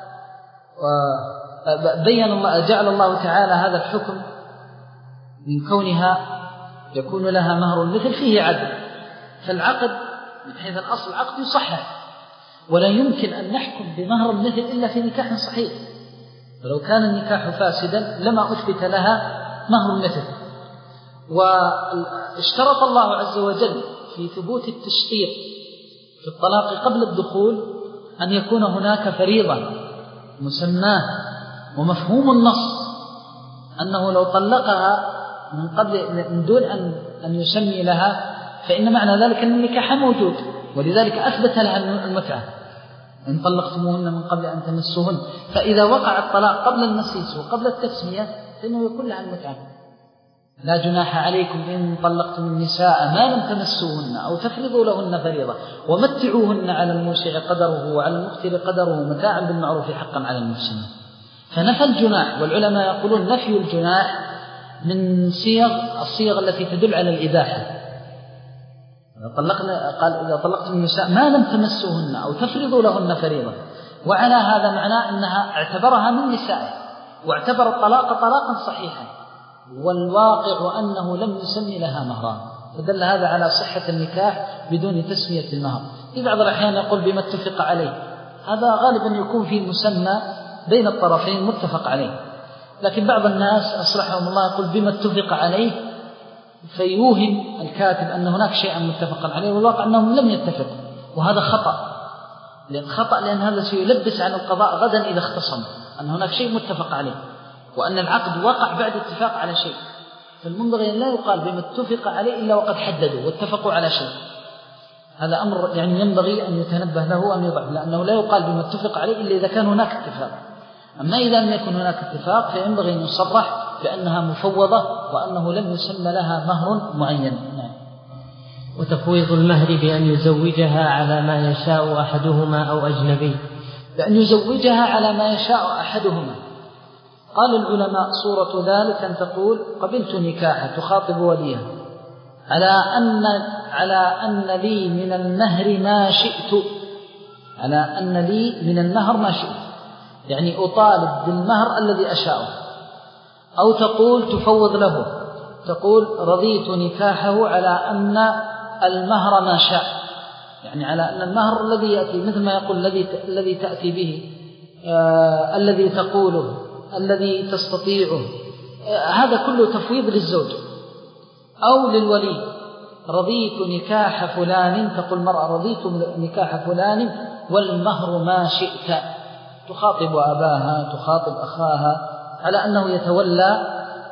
B: بين الله جعل الله تعالى هذا الحكم من كونها يكون لها مهر المثل فيه عدل. فالعقد من حيث الأصل عقد يصحح، ولا يمكن أن نحكم بمهر المثل إلا في نكاح صحيح. ولو كان النكاح فاسدا لما أثبت لها مهر المثل. واشترط الله عز وجل في ثبوت التشطير في الطلاق قبل الدخول أن يكون هناك فريضة مسماه ومفهوم النص، أنه لو طلقها من قبل من دون أن أن يسمي لها فإن معنى ذلك أن النكاح موجود، ولذلك أثبت لها المتعة: إن طلقتموهن من قبل أن تمسوهن. فإذا وقع الطلاق قبل المسيس وقبل التسمية فإنه يكون لها المتعة. لا جناح عليكم إن طلقتم النساء ما لم تمسوهن أو تفرضوا لهن فريضة ومتعوهن على الموسع قدره وعلى المقتر قدره متاعا بالمعروف حقا على المحسنين. فنفى الجناح، والعلماء يقولون نفي الجناح من صيغ الصيغ التي تدل على الإباحة. طلقنا قال إذا طلقتم النساء ما لم تمسوهن أو تفرضوا لهن فريضة، وعلى هذا معناه أنها اعتبرها من نسائه واعتبر الطلاق طلاقا صحيحا، والواقع أنه لم يسمي لها مهرا، فدل هذا على صحة النكاح بدون تسمية المهر. في بعض الأحيان يقول بما اتفق عليه، هذا غالبا يكون في مسمى بين الطرفين متفق عليه، لكن بعض الناس أصلحهم الله يقول بما اتفق عليه، فيوهم الكاتب أن هناك شيئا متفقا عليه، والواقع أنهم لم يتفقوا، وهذا خطأ. لأن خطأ لأن هذا سيلبس عن القضاء غدا إذا اختصم أن هناك شيء متفق عليه، وأن العقد وقع بعد اتفاق على شيء. فالمنبغي أن لا يقال بما اتفق عليه إلا وقد حددوا واتفقوا على شيء. هذا أمر يعني ينبغي أن يتنبه له أن يضع، لأنه لا يقال بما اتفق عليه إلا إذا كان هناك اتفاق. أما إذا لم يكن هناك اتفاق فينبغي أن يصرح بأنها مفوضة وأنه لم يسمى لها مهر معين. نعم.
A: وتفويض المهر بأن يزوجها على ما يشاء أحدهما أو أجنبي،
B: بأن يزوجها على ما يشاء أحدهما. قال العلماء صورة ذلك أن تقول قبلت نكاحا، تخاطب وليها على أن على أن لي من المهر ما شئت، على أن لي من المهر ما شئت، يعني أطالب بالمهر الذي أشاءه. أو تقول تفوض له، تقول رضيت نكاحه على أن المهر ما شاء، يعني على أن المهر الذي يأتي مثل ما يقول الذي الذي تأتي به، آه الذي تقوله، الذي تستطيعه، آه هذا كله تفويض للزوج. أو للولي رضيت نكاح فلان، تقول مرأة رضيت نكاح فلان والمهر ما شئت، تخاطب أباها تخاطب أخاها على أنه يتولى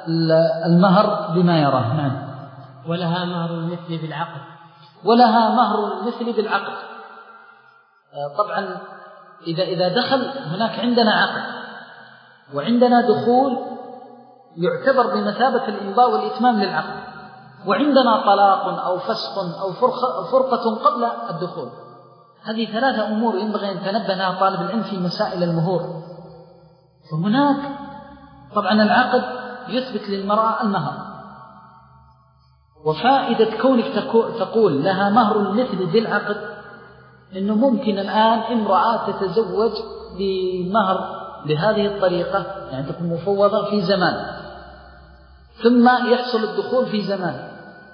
B: المهر بما يراه. نعم.
A: ولها مهر المثل بالعقد،
B: ولها مهر المثل بالعقد. طبعا إذا إذا دخل هناك عندنا عقد وعندنا دخول يعتبر بمثابة الإمضاء والإتمام للعقد، وعندنا طلاق أو فسق أو فرقة قبل الدخول. هذه ثلاثة أمور ينبغي أن يتنبه لها طالب العلم في مسائل المهور. فهناك طبعا العقد يثبت للمرأة المهر، وفائدة كونك تقول لها مهر المثل بالعقد إنه ممكن الآن امرأة تتزوج بمهر بهذه الطريقة، يعني تكون مفوضة في زمان ثم يحصل الدخول في زمان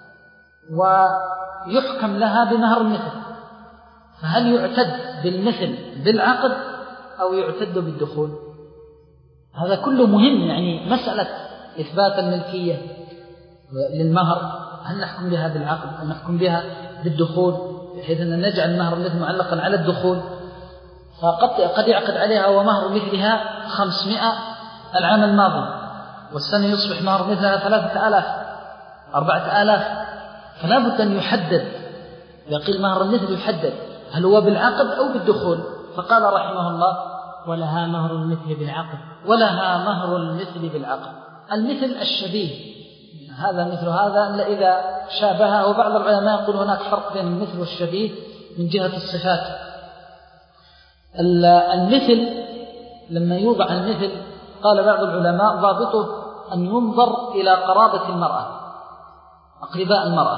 B: ويحكم لها بمهر المثل، فهل يعتد بالمثل بالعقد أو يعتد بالدخول؟ هذا كله مهم، يعني مسألة إثبات الملكية للمهر هل نحكم بها بالعقد أو نحكم بها بالدخول، بحيث أن نجعل مهر المثل معلقا على الدخول. فقد قد يعقد عليها ومهر مثلها خمسمائة العام الماضي، والسنة يصبح مهر مثلها ثلاثة آلاف أربعة آلاف، فلا بد أن يحدد. يقول مهر المثل يحدد هل هو بالعقد أو بالدخول. فقال رحمه الله
A: ولها مهر المثل بالعقد،
B: ولها مهر المثل بالعقد. المثل الشبيه، هذا مثل هذا إذا شابهه. وبعض العلماء يقول هناك فرق بين المثل والشبيه من جهة الصفات. المثل لما يوضع المثل قال بعض العلماء ضابطه أن ينظر إلى قرابة المرأة، أقرباء المرأة،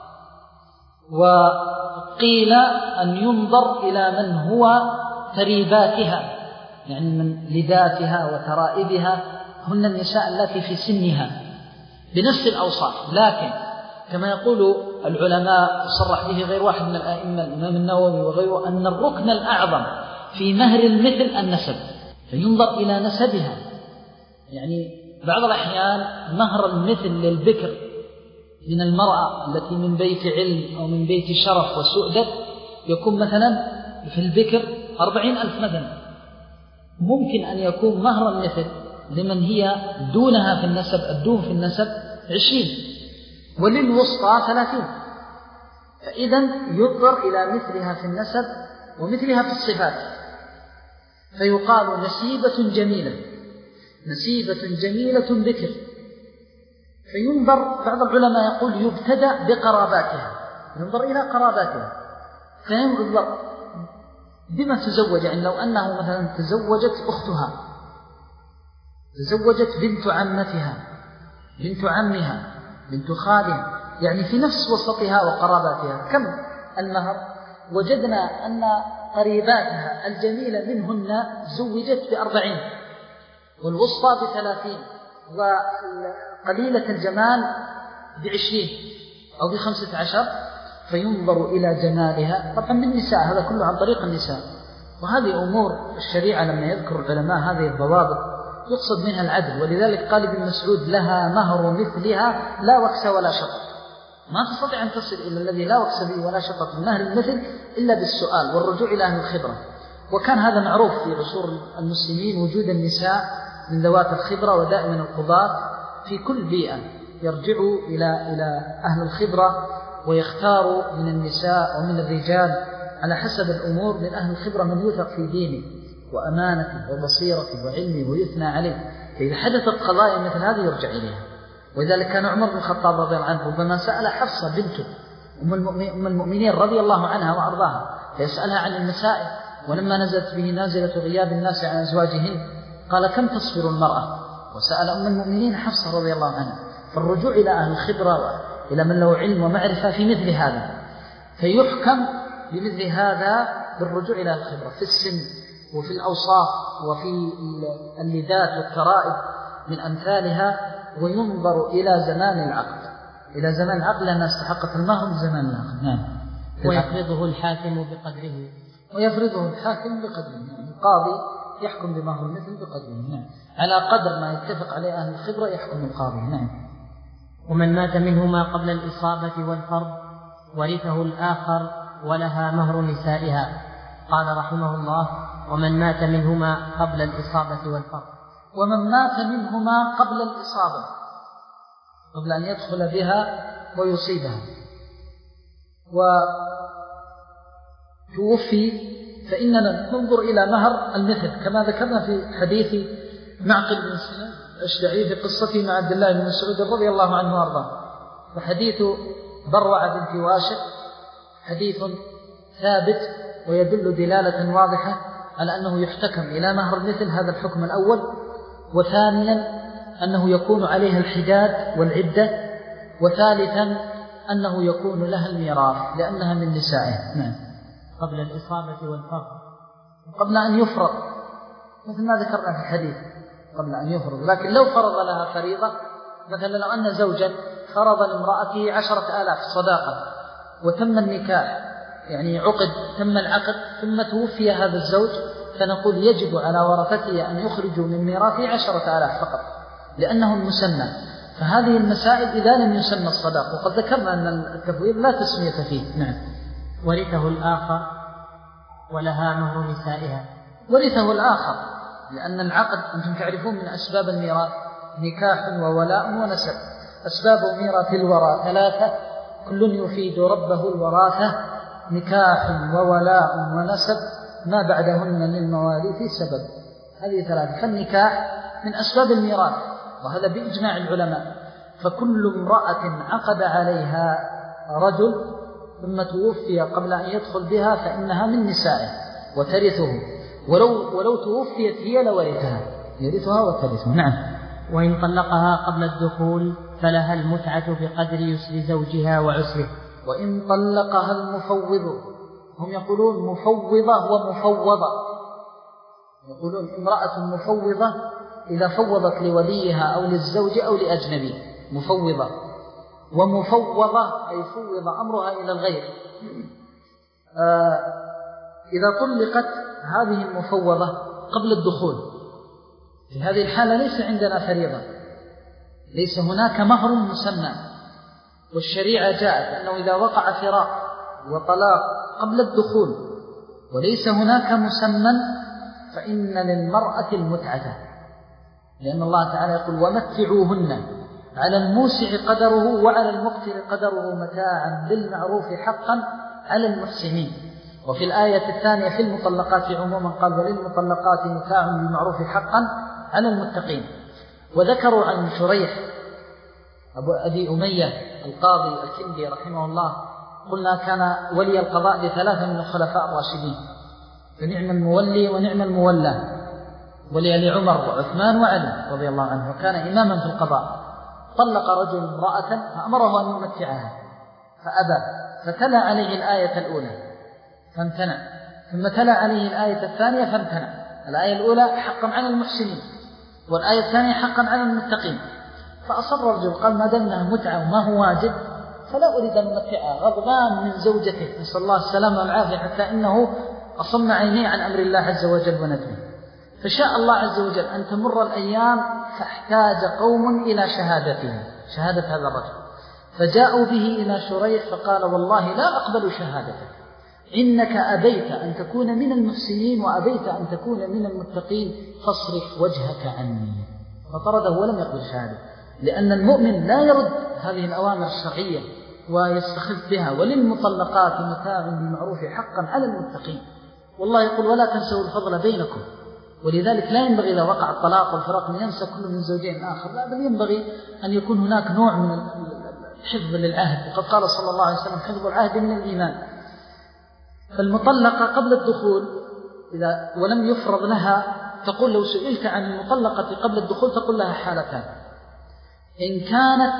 B: وقيل أن ينظر إلى من هو قريباتها، يعني من لذاتها وترائبها، هن النساء التي في سنها بنفس الأوصاف. لكن كما يقول العلماء صرح به غير واحد من الآئمة الإمام النووي وغيره أن الركن الأعظم في مهر المثل النسب، فينظر إلى نسبها. يعني بعض الأحيان مهر المثل للبكر من المرأة التي من بيت علم أو من بيت شرف وسؤدد يكون مثلا في البكر أربعين ألف مثلا، ممكن أن يكون مهر المثل لمن هي دونها في النسب، الدون في النسب عشرين، وللوسطى ثلاثين. فإذا ينظر إلى مثلها في النسب ومثلها في الصفات، فيقال نسيبة جميلة، نسيبة جميلة بكر. فينظر، بعض العلماء يقول يبتدأ بقراباتها، ينظر إلى قراباتها فينظر بما تزوج. يعني لو أنه مثلا تزوجت أختها تزوجت بنت عمتها، بنت عمها، بنت خالها، يعني في نفس وسطها وقراباتها. كم المهر؟ وجدنا أن قريباتها الجميلة منهن زوجت بأربعين، والوسطى بثلاثين، وقليلة الجمال بعشرين أو بخمسة عشر. فينظر إلى جمالها طبعا من النساء، هذا كله عن طريق النساء. وهذه أمور الشريعة لما يذكر العلماء هذه الضوابط يقصد منها العدل. ولذلك قال ابن مسعود: لها مهر مثلها لا وكس ولا شطط. ما تستطيع أن تصل إلى الذي لا وكس به ولا شطط من مهر المثل إلا بالسؤال والرجوع إلى أهل الخبرة. وكان هذا معروف في عصور المسلمين، وجود النساء من ذوات الخبرة، ودائما القضاة في كل بيئة يرجعوا إلى إلى أهل الخبرة ويختاروا من النساء ومن الرجال على حسب الأمور من أهل الخبرة من يوثق في دينه وأمانته وبصيرته وعلمه ويثنى عليه. فإذا حدثت قضايا مثل هذه يرجع إليها. ولذلك كان عمر بن الخطاب رضي الله عنه ربما سأل حفصة بنته أم المؤمنين رضي الله عنها وأرضاها فيسألها عن المسائل، ولما نزلت به نازلة غياب الناس عن أزواجهن قال: كم تصبر المرأة؟ وسأل أم المؤمنين حفصة رضي الله عنها. فالرجوع إلى أهل الخبرة إلى من له علم ومعرفة في مثل هذا، فيحكم بمثل هذا بالرجوع إلى الخبرة في السن وفي الأوصاف وفي اللذات والترائب من أمثالها، وينظر إلى زمان العقد، إلى زمان العقد لأنها استحقت المهر من زمان العقد. نعم.
A: ويفرضه الحاكم بقدره
B: ويفرضه الحاكم بقدره يعني القاضي يحكم بمهر المثل بقدره. نعم. على قدر ما يتفق عليه أهل الخبرة يحكم القاضي. نعم.
A: ومن مات منهما قبل الإصابة والفرض ورثه الآخر ولها مهر نسائها. قال رحمه الله: ومن مات منهما قبل الإصابة والفرض.
B: ومن مات منهما قبل الإصابة، قبل أن يدخل بها ويصيبها وتوفي، فإننا ننظر إلى مهر المثل كما ذكرنا في حديث معقل بن سنان الأشجعي في قصته مع عبد الله بن مسعود رضي الله عنه وارضاه. وحديث بروعة بنت واشق حديث ثابت ويدل دلالة واضحة على أنه يحتكم إلى مهر المثل، هذا الحكم الأول. وثانيا أنه يكون عليها الحداد والعدة. وثالثا أنه يكون لها الميراث لأنها من نسائه. نعم.
A: قبل الإصابة والفرض،
B: قبل أن يفرض مثل ما ذكرنا في الحديث قبل أن يفرض. لكن لو فرض لها فريضة، مثلا لو أن زوجا فرض لامرأته عشرة آلاف صداقة وتم النكاح، يعني عقد تم العقد ثم توفي هذا الزوج، فنقول يجب على ورثته أن يخرجوا من ميراثه عشرة آلاف فقط لأنه المسمى. فهذه المسائل إذا لم يسمى الصداق، وقد ذكرنا أن التفويض لا تسمية فيه. نعم.
A: ورثه الآخر ولها مهر نسائها.
B: ورثه الآخر لأن العقد أنتم تعرفون من أسباب الميراث نكاح وولاء ونسب. أسباب ميراث الوراء ثلاثة كل يفيد ربه الوراثة: نكاح وولاء ونسب ما بعدهن للمواريث سبب. هذه ثلاثة. فالنكاح من أسباب الميراث وهذا بإجماع العلماء. فكل امرأة عقد عليها رجل ثم توفي قبل أن يدخل بها فإنها من نسائه وترثه، ولو, ولو توفيت هي لورثها، يرثها وترثه. نعم.
A: وإن طلقها قبل الدخول فلها المتعة بقدر يسر زوجها وعسره.
B: وإن طلقها المفوض، هم يقولون مفوضة ومفوضة، يقولون امرأة مفوضة إذا فوضت لوليها أو للزوج أو لأجنبي مفوضة، ومفوضة أي فوض أمرها إلى الغير. آه إذا طلقت هذه المفوضة قبل الدخول، في هذه الحالة ليس عندنا فريضة، ليس هناك مهر مسمى، والشريعة جاءت أنه إذا وقع فراق وطلاق قبل الدخول وليس هناك مسمى فإن للمرأة المتعة، لأن الله تعالى يقول: ومتعوهن على الموسع قدره وعلى المقتر قدره متاعا بالمعروف حقا على المحسنين. وفي الآية الثانية في المطلقات عموما قال: وللمطلقات متاع بالمعروف حقا على المتقين. وذكروا عن شريح أبو أبي أمية القاضي الكندي رحمه الله، قلنا كان ولي القضاء لثلاثة من الخلفاء الراشدين، فنعم المولي ونعم المولى. وليلي عمر وعثمان وعلي رضي الله عنه، وكان إماما في القضاء. طلق رجل امرأة فأمره أن يمتعها فأبى، فتلا عليه الآية الأولى فامتنع، ثم تلا عليه الآية الثانية فامتنع. الآية الأولى حقا على المحسنين، والآية الثانية حقا على المتقين. فأصر الرجل، قال ما دمنا متعة وما هو واجب فلا أريد أن أمتعها، غضبان من زوجته نسأل الله السلامة والعافية، حتى إنه أصم عينيه عن أمر الله عز وجل وندمه. فشاء الله عز وجل أن تمر الأيام فاحتاج قوم إلى شهادته، شهادة هذا الرجل، فجاءوا به إلى شريح فقال والله لا أقبل شهادتك، إنك أبيت أن تكون من المحسنين وأبيت أن تكون من المتقين، فاصرف وجهك عني. فطرده ولم يقبل شهادته، لأن المؤمن لا يرد هذه الأوامر الشرعية ويستخف بها. وللمطلقات متاع بالمعروف حقا على المتقين، والله يقول ولا تنسوا الفضل بينكم. ولذلك لا ينبغي إذا وقع الطلاق والفراق أن ينسى كل من زوجين آخر، لا، بل ينبغي أن يكون هناك نوع من الحفظ للعهد، وقد قال صلى الله عليه وسلم حفظ العهد من الإيمان. فالمطلقة قبل الدخول إذا ولم يفرض لها، تقول لو سئلت عن المطلقة قبل الدخول تقول لها حالتان: إن كانت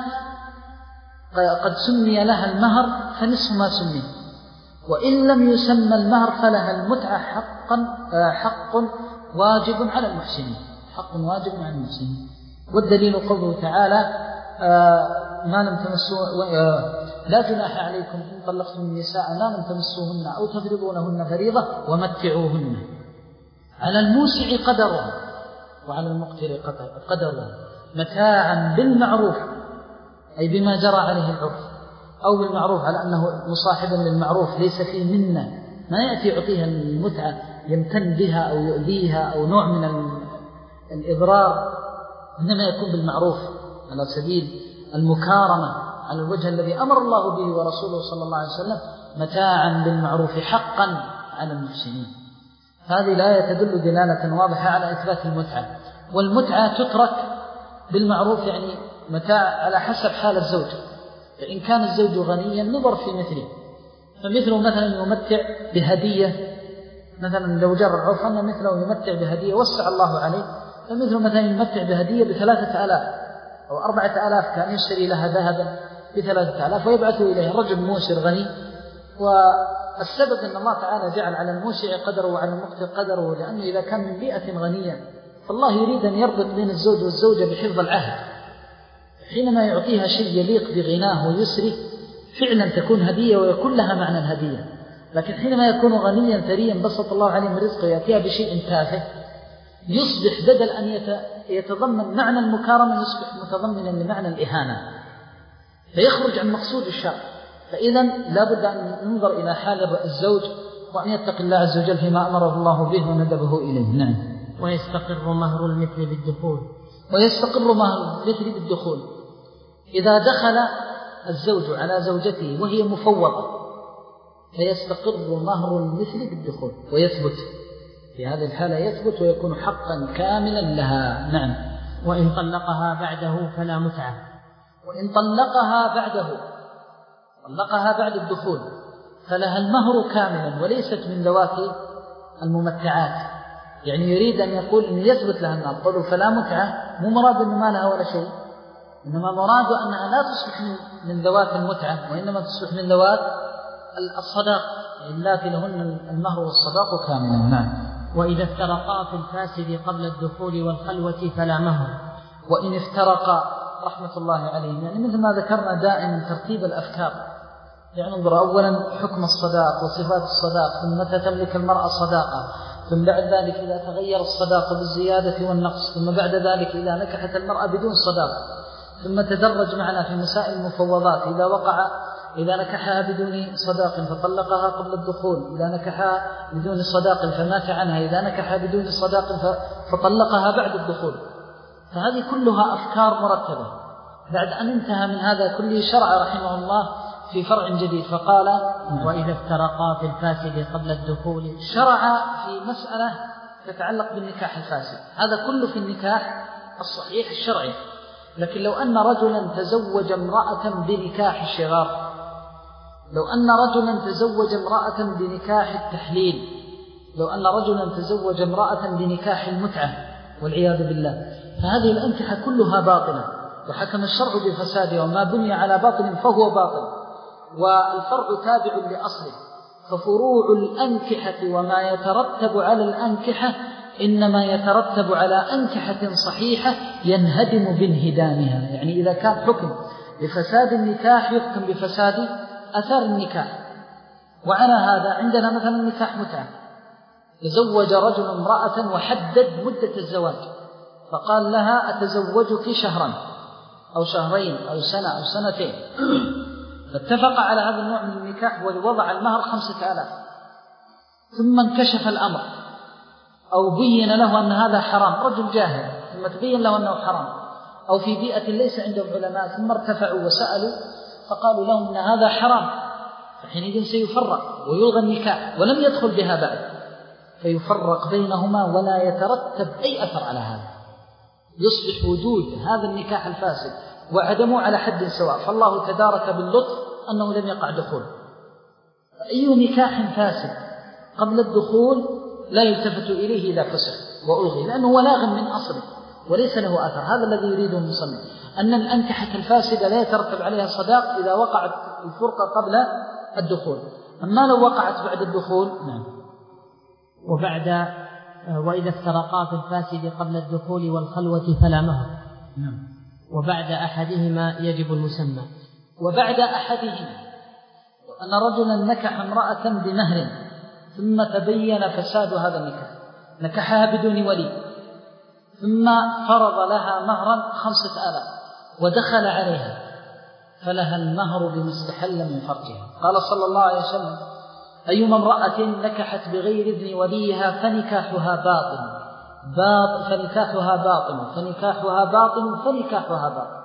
B: قد سمي لها المهر فنصف ما سمي، وإن لم يسمى المهر فلها المتعة حقا حق واجب على المحسنين، حق واجب على المحسنين. والدليل قوله تعالى: ما لم تمسوا لا جناح عليكم إن طلقتم النساء ما لم تمسوهن أو تفرضوا لهن فريضة ومتعوهن. على الموسع قدرها وعلى المقتر قدرها، متاعا بالمعروف أي بما جرى عليه العرف، أو بالمعروف على أنه مصاحبا للمعروف ليس فيه منه، ما يأتي يعطيها المتعة يمتن بها أو يؤذيها أو نوع من الإضرار، إنما يكون بالمعروف على سبيل المكارمة على الوجه الذي أمر الله به ورسوله صلى الله عليه وسلم، متاعا بالمعروف حقا على المحسنين. هذه الآية تدل دلالة واضحة على إثبات المتعة. والمتعة تترك بالمعروف، يعني متاع على حسب حال الزوج. فإن كان الزوج غنيا نظر في مثله، فمثله مثلا يمتع بهدية، مثلا لو جرى العرف أن مثله يمتع بهدية وسع الله عليه، فمثله مثلا يمتع بهدية بثلاثة آلاف أو أربعة آلاف، كان يشتري لها ذهبا بثلاثة آلاف ويبعث إليه رجل موسر غني. والسبب أن الله تعالى جعل على الموسع قدره وعلى المقتر قدره، لأنه إذا كان من بيئة غنية فالله يريد أن يربط بين الزوج والزوجة بحفظ العهد. حينما يعطيها شيء يليق بغناه ويسره فعلا تكون هدية ويكون لها معنى الهدية. لكن حينما يكون غنيا ثريا بسط الله عليه من رزقه يأتيها بشيء تافه، يصبح بدل أن يتضمن معنى المكارمة يصبح متضمنا لمعنى الإهانة، فيخرج عن مقصود الشرع. فإذا لا بد أن ننظر إلى حال الزوج وأن يتقي الله عز وجل فيما أمره الله به وندبه إليه. نعم.
A: ويستقر مهر المثل بالدخول
B: ويستقر مهر المثل بالدخول إذا دخل الزوج على زوجته وهي مفوضة فيستقر مهر المثل بالدخول ويثبت في هذه الحالة، يثبت ويكون حقا كاملا لها. نعم.
A: وإن طلقها بعده فلا متعة.
B: وإن طلقها بعده طلقها بعد الدخول فلها المهر كاملا وليست من ذوات الممتعات. يعني يريد أن يقول إن يثبت لها النار، قالوا فلا متعة، مو مراد أن ما لها ولا شيء، إنما مراد أنها لا تصبح من ذوات المتعة، وإنما تصبح من ذوات الصداق، اللاتي لهن المهر والصداق كاملا. نعم.
A: وإذا افترقا في الفاسد قبل الدخول والخلوة فلا مهر.
B: وإن افترقا رحمة الله عليهم، يعني مثل ما ذكرنا دائما ترتيب الأفكار، يعني انظر أولا حكم الصداق وصفات الصداق، ثم متى تملك المرأة صداقة، ثم بعد ذلك إذا تغير الصداق بالزيادة والنقص، ثم بعد ذلك إذا نكحت المرأة بدون صداق، ثم تدرج معنا في مسائل المفوضات، إذا وقع إذا نكحها بدون صداق فطلقها قبل الدخول، إذا نكحها بدون صداق فمات عنها، إذا نكحها بدون صداق فطلقها بعد الدخول. فهذه كلها أفكار مرتبة. بعد أن انتهى من هذا كله شرع رحمه الله في فرع جديد فقال:
A: وإذا افترقا في الفاسد قبل الدخول.
B: شرع في مسألة تتعلق بالنكاح الفاسد، هذا كله في النكاح الصحيح الشرعي. لكن لو أن رجلا تزوج امرأة بنكاح الشغار، لو أن رجلا تزوج امرأة بنكاح التحليل، لو أن رجلا تزوج امرأة بنكاح المتعة، والعياذ بالله. فهذه الأنكحة كلها باطلة، وحكم الشرع بفسادها، وما بني على باطل فهو باطل، والفرع تابع لأصله. ففروع الأنكحة وما يترتب على الأنكحة إنما يترتب على أنكحة صحيحة ينهدم بانهدامها. يعني إذا كان حكم بفساد النكاح يحكم بفساد أثار النكاح. وعلى هذا عندنا مثلا نكاح متعة، تزوج رجل امرأة وحدد مدة الزواج، فقال لها أتزوجك شهرا أو شهرين أو سنة أو سنتين، فاتفق على هذا النوع من النكاح ووضع المهر خمسة آلاف، ثم انكشف الأمر أو بين له أن هذا حرام، رجل جاهل ثم تبين له أنه حرام، أو في بيئة ليس عندهم علماء ثم ارتفعوا وسألوا فقالوا لهم أن هذا حرام، فحينئذ سيفرق ويلغى النكاح ولم يدخل بها بعد، فيفرق بينهما ولا يترتب أي أثر على هذا، يصبح وجود هذا النكاح الفاسد وعدمه على حد سواء. فالله تدارك باللطف أنه لم يقع دخول. أي نكاح فاسد قبل الدخول لا يلتفت إليه إذا فسخ وألغي، لأنه هو لاغ من أصله وليس له أثر. هذا الذي يريده المصنف، أن الأنكحة الفاسدة لا يترتب عليها صداق إذا وقعت الفرقة قبل الدخول، أما لو وقعت بعد الدخول نعم.
A: وبعد وإذا افترقا في الفاسد قبل الدخول والخلوة فلا مهر
B: نعم.
A: وبعد أحدهما يجب المسمى.
B: وبعد أحدهما أن رجلا نكح امرأة بمهر ثم تبين فساد هذا النكاح، نكحها بدون ولي ثم فرض لها مهرا خمسة آلاف ودخل عليها، فلها المهر بما استحل من فرجها. قال صلى الله عليه وسلم أيما امرأة نكحت بغير إذن وليها فنكاحها باطل باطل فنكاحها باطل فنكاحها باطل فنكاحها باطل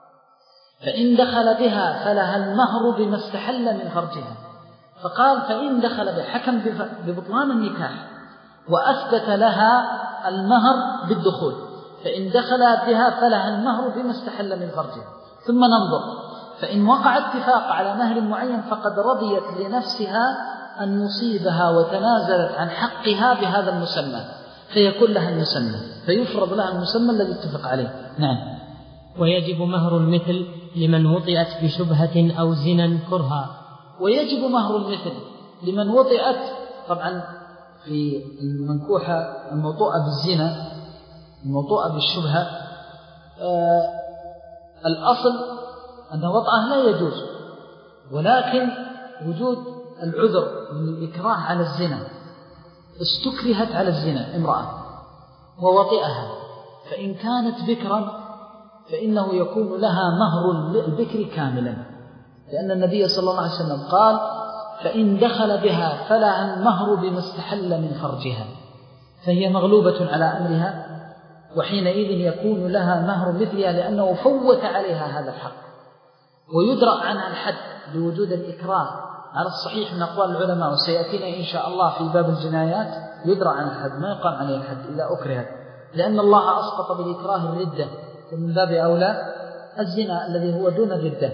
B: فإن دخل بها فلها المهر بما استحل من فرجها. فقال فإن دخل بها، حكم ببطلان النكاح وأثبت لها المهر بالدخول، فإن دخل بها فلها المهر بما استحل من فرجها. ثم ننظر، فإن وقع اتفاق على مهر معين فقد رضيت لنفسها أن نصيبها وتنازلت عن حقها بهذا المسمى، فيكون لها المسمى، فيفرض لها المسمى الذي اتفق عليه. نعم.
A: ويجب مهر المثل لمن وطئت بشبهة أو زنا كرها.
B: ويجب مهر المثل لمن وطئت، طبعا في المنكوحة الموطوءة بالزنا الموطوءة بالشبهة آه الأصل أن وطئها لا يجوز، ولكن وجود العذر من الإكراه على الزنا، استكرهت على الزنا امرأة ووطئها، فإن كانت بكرا فإنه يكون لها مهر البكر كاملا، لأن النبي صلى الله عليه وسلم قال فإن دخل بها فلها المهر بما استحل من فرجها، فهي مغلوبة على أمرها، وحينئذ يكون لها مهر مثلها لأنه فوت عليها هذا الحق. ويدرأ عنها الحد بوجود الإكراه على الصحيح من أقوال العلماء، وسيأتينا إن شاء الله في باب الجنايات يدرأ عن الحد، ما يقام عليه الحد إذا أكرهت، لأن الله أسقط بالإكراه الردة، ومن باب أولى الزنا الذي هو دون الردة.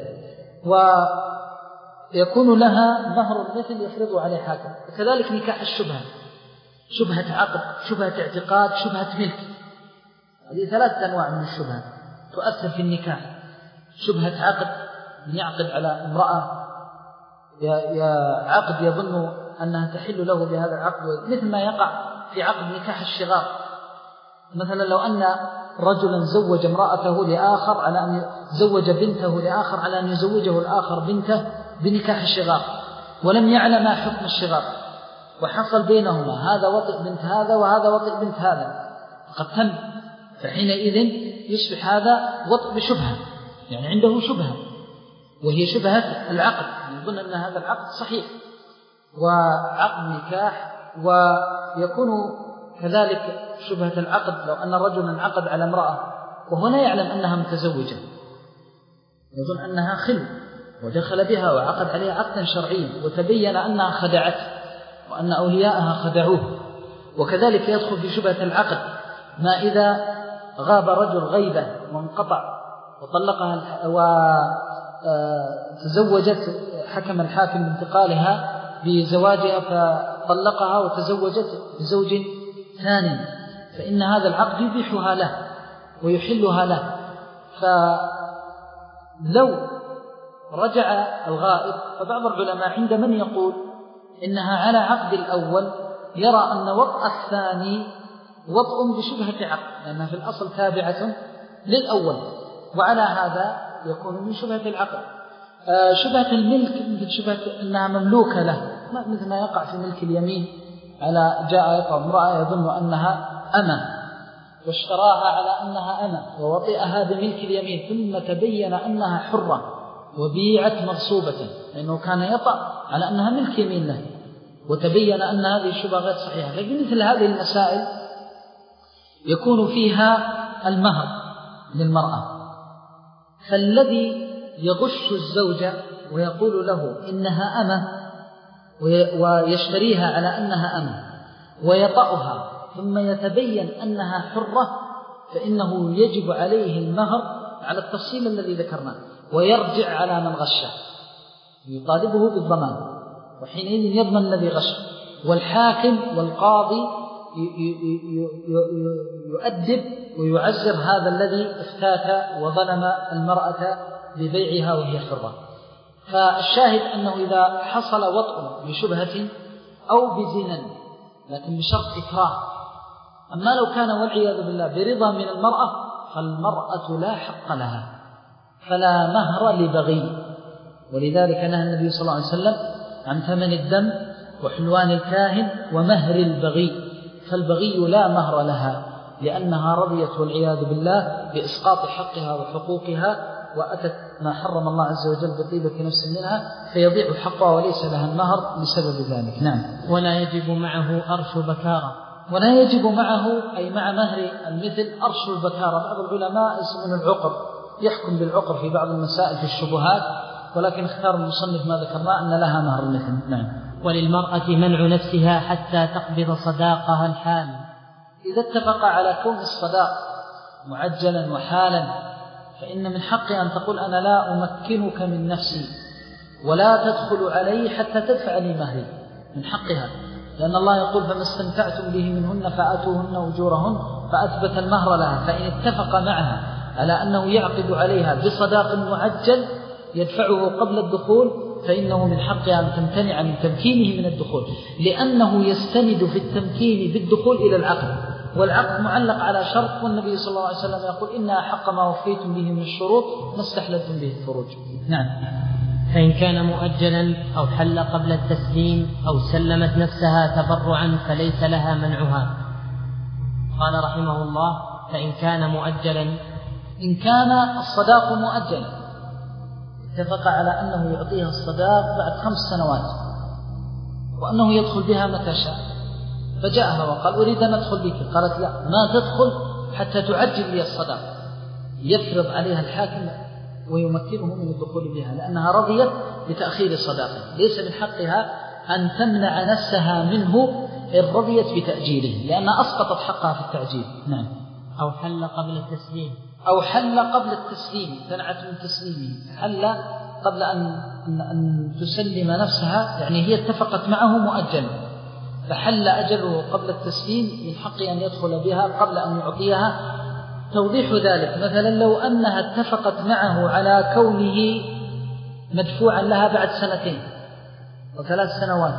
B: ويكون لها مهر المثل يفرض عليه حاكم. وكذلك نكاح الشبهة، شبهة عقد، شبهة اعتقاد، شبهة ملك، هذه ثلاثة أنواع من الشبهة تؤثر في النكاح. شبهة عقد، من يعقد على امرأة يا عقد يظن أنها تحل له بهذا العقد، مثل ما يقع في عقد نكاح الشغار. مثلا لو أن رجلا زوج امرأته لآخر على أن زوج بنته لآخر على أن يزوجه الآخر بنته بنكاح الشغار، ولم يعلم ما حكم الشغار، وحصل بينهما هذا وطئ بنت هذا وهذا وطئ بنت هذا قد تم، فحينئذ يصبح هذا وطئ بشبهة، يعني عنده شبهة وهي شبهة العقد، يظن أن هذا العقد صحيح وعقد نكاح. ويكون كذلك شبهة العقد لو أن رجلا عقد على امرأة وهو لا يعلم أنها متزوجة، يظن أنها خل ودخل بها وعقد عليها عقدا شرعيا، وتبين أنها خدعته وأن أولياءها خدعوه. وكذلك يدخل في شبهة العقد ما إذا غاب رجل غيبة وانقطع وطلقها وتزوجت، حكم الحاكم بانتقالها بزواجها فطلقها وتزوجت بزوج ثاني، فإن هذا العقد يبيحها له ويحلها له. فلو رجع الغائب، فبعض العلماء عند من يقول إنها على عقد الأول يرى أن وطأ الثاني وطء بشبهة عقد، لأنها في الأصل تابعة للأول، وعلى هذا يكون من شبهة العقد. شبهة الملك مثل شبهة أنها مملوكة له، مثل ما يقع في ملك اليمين، على جاء يقع امرأة يظن أنها أمة واشتراها على أنها أمة ووطئها بملك اليمين، ثم تبين أنها حرة وبيعت مغصوبة، لأنه كان يطأ على أنها ملك يمين له، وتبين أن هذه الشبهة غير صحيحة. لكن مثل هذه المسائل يكون فيها المهر للمرأة، فالذي يغش الزوجة ويقول له إنها أمة ويشتريها على أنها أمة ويطأها ثم يتبين أنها حرة، فإنه يجب عليه المهر على التفصيل الذي ذكرناه، ويرجع على من غشه يطالبه بالضمان، وحينئذ يضمن الذي غش. والحاكم والقاضي يؤدب ويعزر هذا الذي افتات وظلم المرأة ببيعها وهي حرة. فالشاهد أنه إذا حصل وطء بشبهة أو بزنا، لكن بشرط إكراه، أما لو كان والعياذ بالله برضا من المرأة، فالمرأة لا حق لها، فلا مهر لبغي. ولذلك نهى النبي صلى الله عليه وسلم عن ثمن الدم وحلوان الكاهن ومهر البغي، فالبغي لا مهر لها، لأنها رضيت والعياذ بالله بإسقاط حقها وحقوقها، وأتت ما حرم الله عز وجل بطيبة نفس منها، فيضيع حقها وليس لها النهر بسبب ذلك. نعم.
A: ولا يجب معه أرش بكارة.
B: ولا يجب معه أي مع مهر المثل أرش البكارة. بعض العلماء يسمون العقر، يحكم بالعقر في بعض المسائل في الشبهات، ولكن اختار المصنف ما ذكرنا أن لها مهر المثل. نعم.
A: وللمرأة منع نفسها حتى تقبض صداقها الحال.
B: إذا اتفق على كون الصداق معجلا وحالا، فإن من حقها أن تقول أنا لا أمكنك من نفسي ولا تدخل علي حتى تدفع لي مهري، من حقها، لأن الله يقول فما استمتعتم به منهن فآتوهن أجورهن، فأثبت المهر لها. فإن اتفق معها على أنه يعقد عليها بصداق معجل يدفعه قبل الدخول، فإنه من حقها أن تمتنع من تمكينه من الدخول، لأنه يستند في التمكين بالدخول إلى العقد، والعقد معلق على شرط، والنبي صلى الله عليه وسلم يقول إنها حق ما وفيتم به من الشروط ما استحللتم به الفروج. نعم.
A: فإن كان مؤجلا أو حل قبل التسليم أو سلمت نفسها تبرعا فليس لها منعها. قال رحمه الله: فإن كان مؤجلا،
B: إن كان الصداق مؤجلا، اتفق على أنه يعطيها الصداق بعد خمس سنوات وأنه يدخل بها متى شاء، فجاءها وقال أريد أن أدخل بك، قالت لا ما تدخل حتى تعجل لي الصداق، يفرض عليها الحاكم ويمكنه من الدخول بها، لأنها رضيت بتأخير الصداق، ليس من حقها أن تمنع نفسها منه إن رضيت بتأجيله، لأنها أسقطت حقها في التعجيل. نعم.
A: أو حل قبل التسليم،
B: أو حل قبل التسليم، تنعت من تسليمه، حل قبل أن, أن تسلم نفسها، يعني هي اتفقت معه مؤجلا فحل أجله قبل التسليم، من حق أن يدخل بها قبل أن يعطيها. توضيح ذلك مثلا لو أنها اتفقت معه على كونه مدفوعا لها بعد سنتين وثلاث سنوات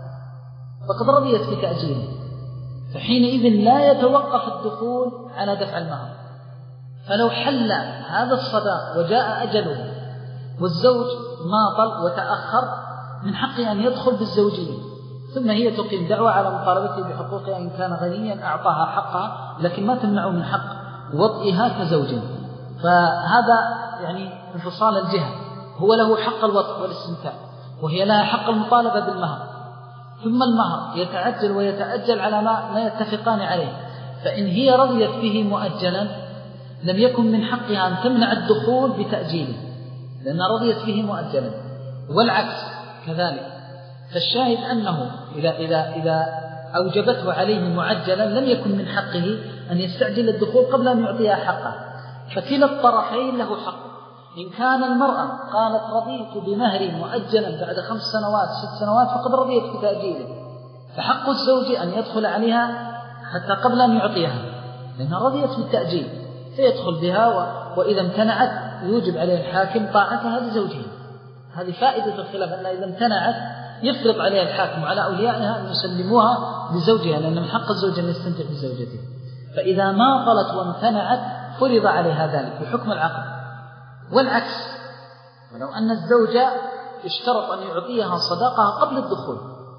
B: فقد رضيت بتأجيله، فحينئذ لا يتوقف الدخول على دفع المهر. فلو حل هذا الصداق وجاء أجله والزوج ماطل وتأخر، من حقه أن يدخل بالزوجية، ثم هي تقيم دعوة على مطالبته بحقوقها، إن كان غنيا أعطاها حقها، لكن ما تمنعه من حق وطئها كزوج. فهذا يعني انفصال الجهة، هو له حق الوطء والاستمتاع وهي لها حق المطالبة بالمهر، ثم المهر يتعجل ويتأجل على ما, ما يتفقان عليه. فإن هي رضيت به مؤجلا لم يكن من حقها أن تمنع الدخول بتأجيله، لأنها رضيت به مؤجلا، والعكس كذلك. فالشاهد أنه إذا, إذا, إذا أوجبته عليه معجلا لم يكن من حقه أن يستعجل الدخول قبل أن يعطيها حقه، فكلا الطرفين له حق. إن كان المرأة قالت رضيت بمهر مؤجلا بعد خمس سنوات ست سنوات فقد رضيت بتأجيله، فحق الزوج أن يدخل عليها حتى قبل أن يعطيها، لأنها رضيت بالتأجيل، فيدخل بها و... وإذا امتنعت يوجب عليه الحاكم طاعتها لزوجها. هذه فائدة الخلاف، أن إذا امتنعت يفرض عليها الحاكم على أوليائها أن يسلموها لزوجها، لأن من حق الزوج أن يستمتع بزوجته. فإذا ما طلت وامتنعت فرض عليها ذلك بحكم العقد. والعكس، ولو أن الزوجة اشترط أن يعطيها صداقها قبل الدخول،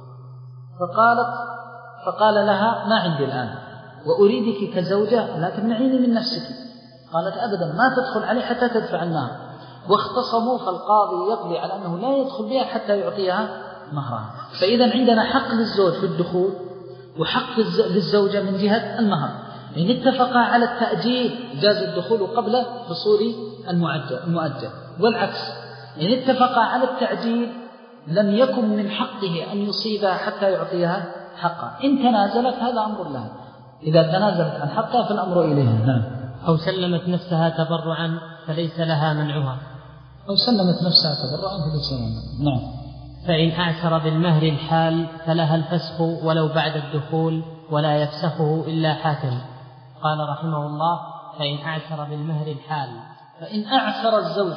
B: فقالت فقال لها ما عندي الآن وأريدك كزوجة لا تمنعيني من نفسك، قالت أبدا ما تدخل عليه حتى تدفع المهر، واختصموا، فالقاضي يقضي على أنه لا يدخل بها حتى يعطيها مهرها. فإذا عندنا حق للزوج في الدخول وحق للزوجة من جهة المهر. إن اتفقا على التأجيل جاز الدخول قبل حصول المؤجل، والعكس إن اتفقا على التعجيل لم يكن من حقه أن يصيبها حتى يعطيها حقها. إن تنازلت هذا أمر لها، إذا تنازلت عن حقها فالأمر إليها. نعم.
A: أو سلمت نفسها تبرعا فليس لها منعها.
B: أو سلمت نفسها تبرعا فليس لها منعها. نعم.
A: فإن أعسر بالمهر الحال فلها الفسخ ولو بعد الدخول، ولا يفسخه إلا حاكم. قال رحمه الله: فإن أعسر بالمهر الحال.
B: فإن أعسر الزوج،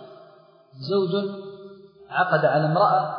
B: زوج عقد على امرأة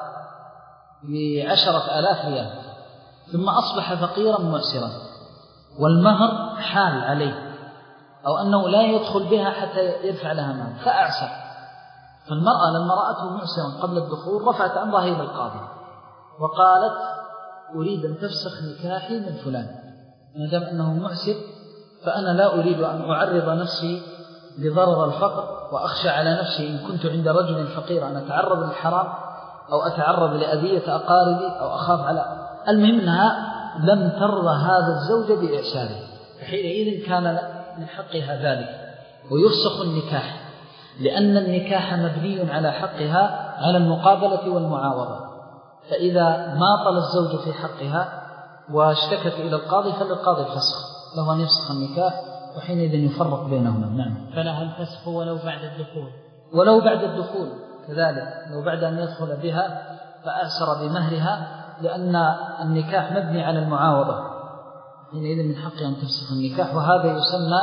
B: بعشرة آلاف ريال ثم أصبح فقيرا معسرا والمهر حال عليه، أو أنه لا يدخل بها حتى يدفع لها مال، فأعسر. فالمرأة لما رأته معسرا قبل الدخول رفعت أمرها إلى القاضي وقالت: أريد أن تفسخ نكاحي من فلان، ما دام أنه معسر فأنا لا أريد أن أعرض نفسي لضرر الفقر، وأخشى على نفسي إن كنت عند رجل فقير أن أتعرض للحرام أو أتعرض لأذية أقاربي أو أخاف على. المهم أنها لم ترضى هذا الزوج بإعساره، حينئذ كان من حقها ذلك ويفسخ النكاح، لأن النكاح مبني على حقها على المقابلة والمعاوضة. فإذا ما طل الزوج في حقها واشتكت إلى القاضي فللقاضي الفسخ، له أن يفسخ النكاح وحينئذ يفرق بينهما. نعم.
A: فلها الفسخ ولو بعد الدخول.
B: ولو بعد الدخول كذلك، لو بعد أن يدخل بها فأعسر بمهرها، لأن النكاح مبني على المعاوضة، حينئذ من حقها أن تفسخ النكاح. وهذا يسمى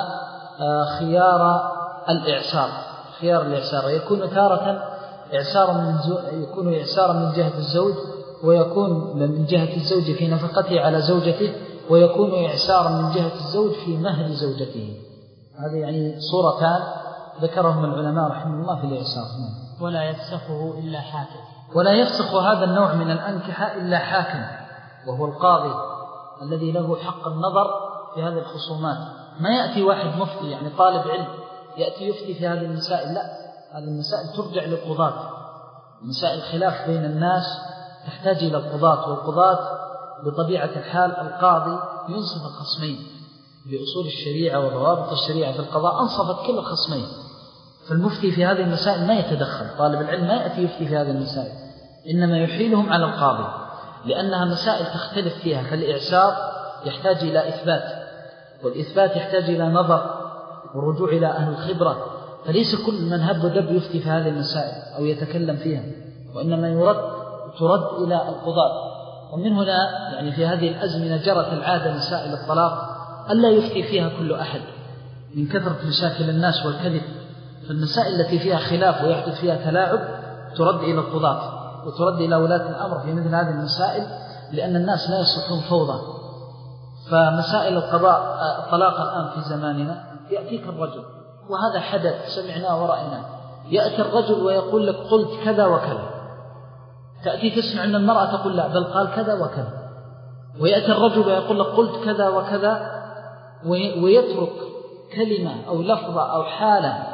B: خيار الإعسار. خيار الإعسار يكون تارة إعسارا من يكون إعسارا من جهة الزوج، ويكون من جهة الزوج في نفقته على زوجته، ويكون إعسارا من جهة الزوج في مهر زوجته. هذه يعني صورتان ذكرهم العلماء رحمه الله في الإعسار.
A: ولا يفسخه إلا حاكم.
B: ولا يفسخ هذا النوع من الأنكحة إلا حاكم، وهو القاضي الذي له حق النظر في هذه الخصومات. ما يأتي واحد مفتي يعني طالب علم يأتي يفتي في هذه المسائل، لا، هذه المسائل ترجع للقضاة. مسائل خلاف بين الناس تحتاج إلى القضاة، والقضاة بطبيعة الحال القاضي ينصف الخصمين بأصول الشريعة وضوابط الشريعة في القضاء، أنصفت كل الخصمين. فالمفتي في هذه المسائل ما يتدخل، طالب العلم ما يأتي يفتي في هذه المسائل، إنما يحيلهم على القاضي، لأنها مسائل تختلف فيها. فالإعسار يحتاج إلى إثبات، والإثبات يحتاج إلى نظر والرجوع إلى أهل الخبرة، فليس كل من هب ودب يفتي في هذه المسائل أو يتكلم فيها، وإنما يرد ترد إلى القضاة. ومن هنا يعني في هذه الأزمنة جرت العادة مسائل الطلاق ألا يفتي فيها كل أحد من كثرة مشاكل الناس والكذب. فالمسائل التي فيها خلاف ويحدث فيها تلاعب ترد إلى القضاة وترد إلى ولاة الأمر في مثل هذه المسائل، لأن الناس لا يصلحون فوضى. فمسائل القضاء الطلاق الآن في زماننا يأتيك الرجل، وهذا حدث سمعناه ورأيناه، يأتي الرجل ويقول لك قلت كذا وكذا، تأتي تسمع أن المرأة تقول لا بل قال كذا وكذا، ويأتي الرجل ويقول لك قلت كذا وكذا، ويترك كلمة أو لفظة أو حالة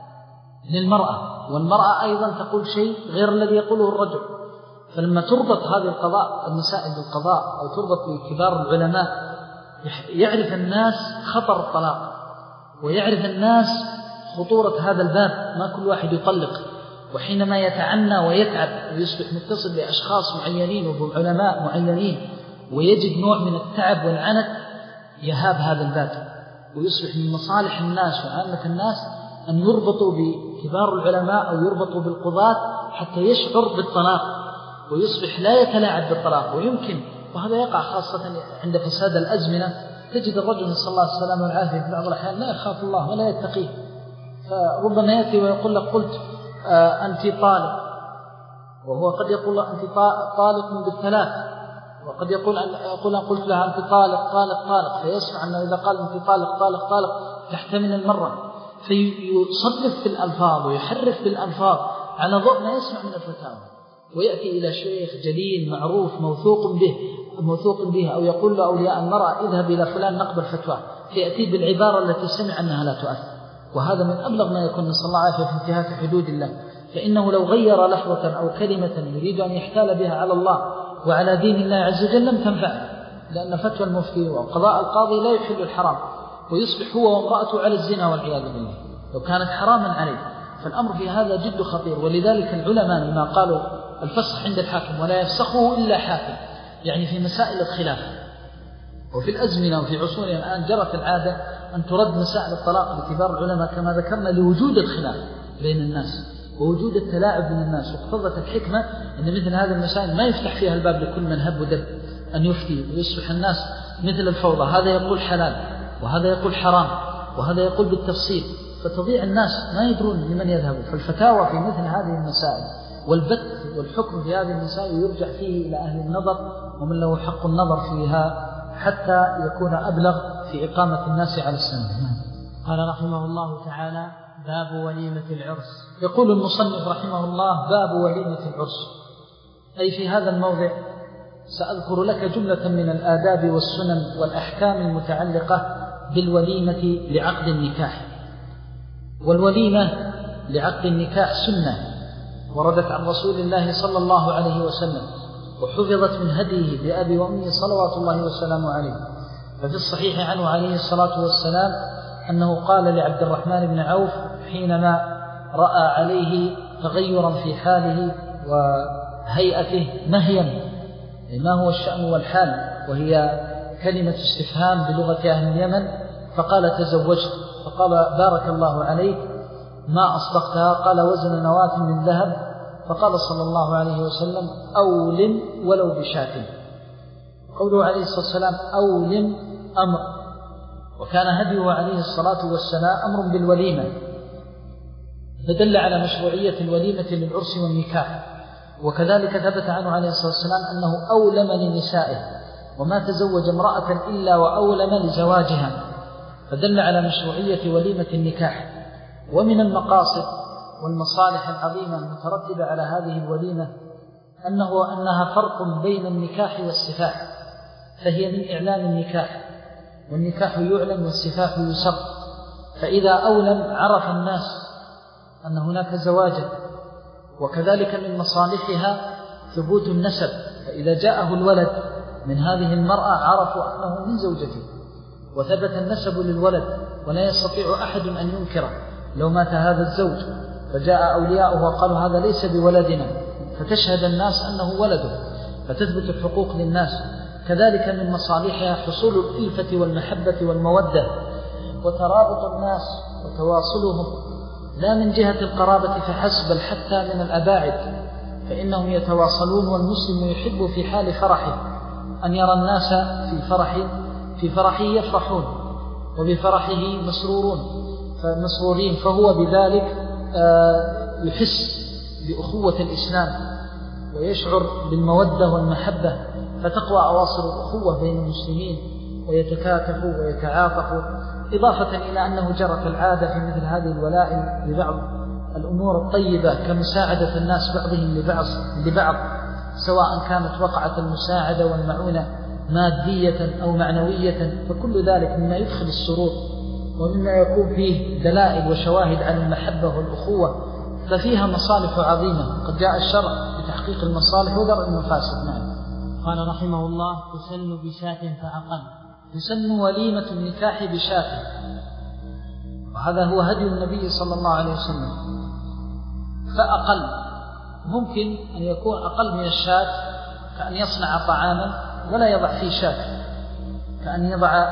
B: للمرأة، والمرأة أيضا تقول شيء غير الذي يقوله الرجل. فلما تربط هذه القضاء المسائل بالقضاء أو تربط بكبار العلماء يعرف الناس خطر الطلاق، ويعرف الناس خطورة هذا الباب، ما كل واحد يطلق. وحينما يتعنى ويتعب ويصبح متصل بأشخاص معينين وبعلماء معينين ويجد نوع من التعب والعنت يهاب هذا الباب، ويصبح من مصالح الناس وعامة الناس أن يربطوا بكبار العلماء أو يربطوا بالقضاة حتى يشعر بالطلاق ويصبح لا يتلاعب بالطلاق. ويمكن، وهذا يقع خاصة عند فساد الأزمنة، تجد الرجل صلى الله عليه وسلم والعافية في بعض الأحيان لا يخاف الله ولا يتقيه، فربما يأتي ويقول لك قلت آه أنت طالق، وهو قد يقول أنت طالق بالثلاث، وقد يقول أن يقول أن قلت لها أنت طالق طالق طالق، فيسمع أنه إذا قال أنت طالق طالق طالق تحتمل المرة، فيصرف في الألفاظ ويحرف في الألفاظ على ضوء ما يسمع من الفتاوى، ويأتي إلى شيخ جليل معروف موثوق به موثوق به أو يقول له أولياء المرأة اذهب إلى فلان نقبل فتوى، فيأتي بالعبارة التي سمع أنها لا تؤثر، وهذا من أبلغ ما يكون، نسأل الله العافية، في انتهاك حدود الله. فإنه لو غير لفظة أو كلمة يريد أن يحتال بها على الله وعلى دين الله عز وجل لم تنفعه، لأن فتوى المفتي وقضاء القاضي لا يحل الحرام، ويصبح هو وامرأته على الزنا والعياذ بالله لو كانت حراما عليه. فالأمر في هذا جد خطير، ولذلك العلماء لما قالوا الفسخ عند الحاكم ولا يفسخه إلا حاكم، يعني في مسائل الخلاف. وفي الأزمنة وفي عصورنا الآن جرت العادة أن ترد مسائل الطلاق بكبار العلماء كما ذكرنا لوجود الخلاف بين الناس ووجود التلاعب من الناس، واقتضت الحكمة أن مثل هذه المسائل ما يفتح فيها الباب لكل من هب ودب أن يفتي ويصبح الناس مثل الفوضى، هذا يقول حلال وهذا يقول حرام وهذا يقول بالتفصيل، فتضيع الناس ما يدرون لمن يذهبوا. فالفتاوى في مثل هذه المسائل والبت والحكم في هذه المسائل يرجع فيه إلى أهل النظر ومن له حق النظر فيها حتى يكون أبلغ في إقامة الناس على السنة.
A: قال رحمه الله تعالى: باب وليمة العرس.
B: يقول المصنف رحمه الله: باب وليمة العرس، أي في هذا الموضع سأذكر لك جملة من الآداب والسنن والأحكام المتعلقة بالوليمة لعقد النكاح. والوليمة لعقد النكاح سنة وردت عن رسول الله صلى الله عليه وسلم، وحفظت من هديه بأبي وأمي صلوات الله وسلامه عليه. ففي الصحيح عنه عليه الصلاة والسلام أنه قال لعبد الرحمن بن عوف حينما رأى عليه تغيرا في حاله وهيئته مهيا، ما هو الشأن والحال، وهي كلمة استفهام بلغة أهل اليمن، فقال: تزوجت. فقال: بارك الله عليك، ما أصدقتها؟ قال: وزن نواة من ذهب. فقال صلى الله عليه وسلم: أولم ولو بشاة. قوله عليه الصلاة والسلام أولم أمر، وكان هديه عليه الصلاة والسلام أمر بالوليمة، فدل على مشروعية الوليمة للعرس والنكاح. وكذلك ثبت عنه عليه الصلاة والسلام أنه أولم لنسائه، وما تزوج امرأة إلا وأولم لزواجها، فدل على مشروعية وليمة النكاح. ومن المقاصد والمصالح العظيمة المترتبة على هذه الوليمة أنه أنها فرق بين النكاح والسفاح، فهي من إعلان النكاح، والنكاح يعلن والسفاح يسر. فإذا أولم عرف الناس أن هناك زواجا. وكذلك من مصالحها ثبوت النسب، فإذا جاءه الولد من هذه المرأة عرفوا أنه من زوجته، وثبت النسب للولد، ولا يستطيع أحد أن ينكره. لو مات هذا الزوج فجاء أولياؤه وقالوا هذا ليس بولدنا، فتشهد الناس أنه ولده، فتثبت الحقوق للناس. كذلك من مصالحها حصول الألفة والمحبة والمودة وترابط الناس وتواصلهم، لا من جهة القرابة فحسب، بل حتى من الأباعد، فإنهم يتواصلون. والمسلم يحب في حال فرحه أن يرى الناس في فرح في فرحه يفرحون، وبفرحه مسرورون فمسرورين، فهو بذلك يحس بأخوة الإسلام ويشعر بالمودة والمحبة، فتقوى أواصر الأخوة بين المسلمين ويتكاتفوا ويتعاطفوا. إضافة إلى أنه جرت العادة في مثل هذه الولائم لبعض الأمور الطيبة كمساعدة الناس بعضهم لبعض, لبعض سواء كانت وقعة المساعدة والمعونة مادية أو معنوية، فكل ذلك مما يدخل السرور ومما يكون فيه دلائل وشواهد على المحبة والأخوة، ففيها مصالح عظيمة. قد جاء الشرع بتحقيق المصالح ودرء المفاسد. نعم.
A: قال رحمه الله: تسن بشاة فأقل.
B: تسن وليمة النكاح بشاة، وهذا هو هدي النبي صلى الله عليه وسلم. فأقل ممكن أن يكون أقل من الشاة، كأن يصنع طعاما ولا يضع فيه شاة، كأن يضع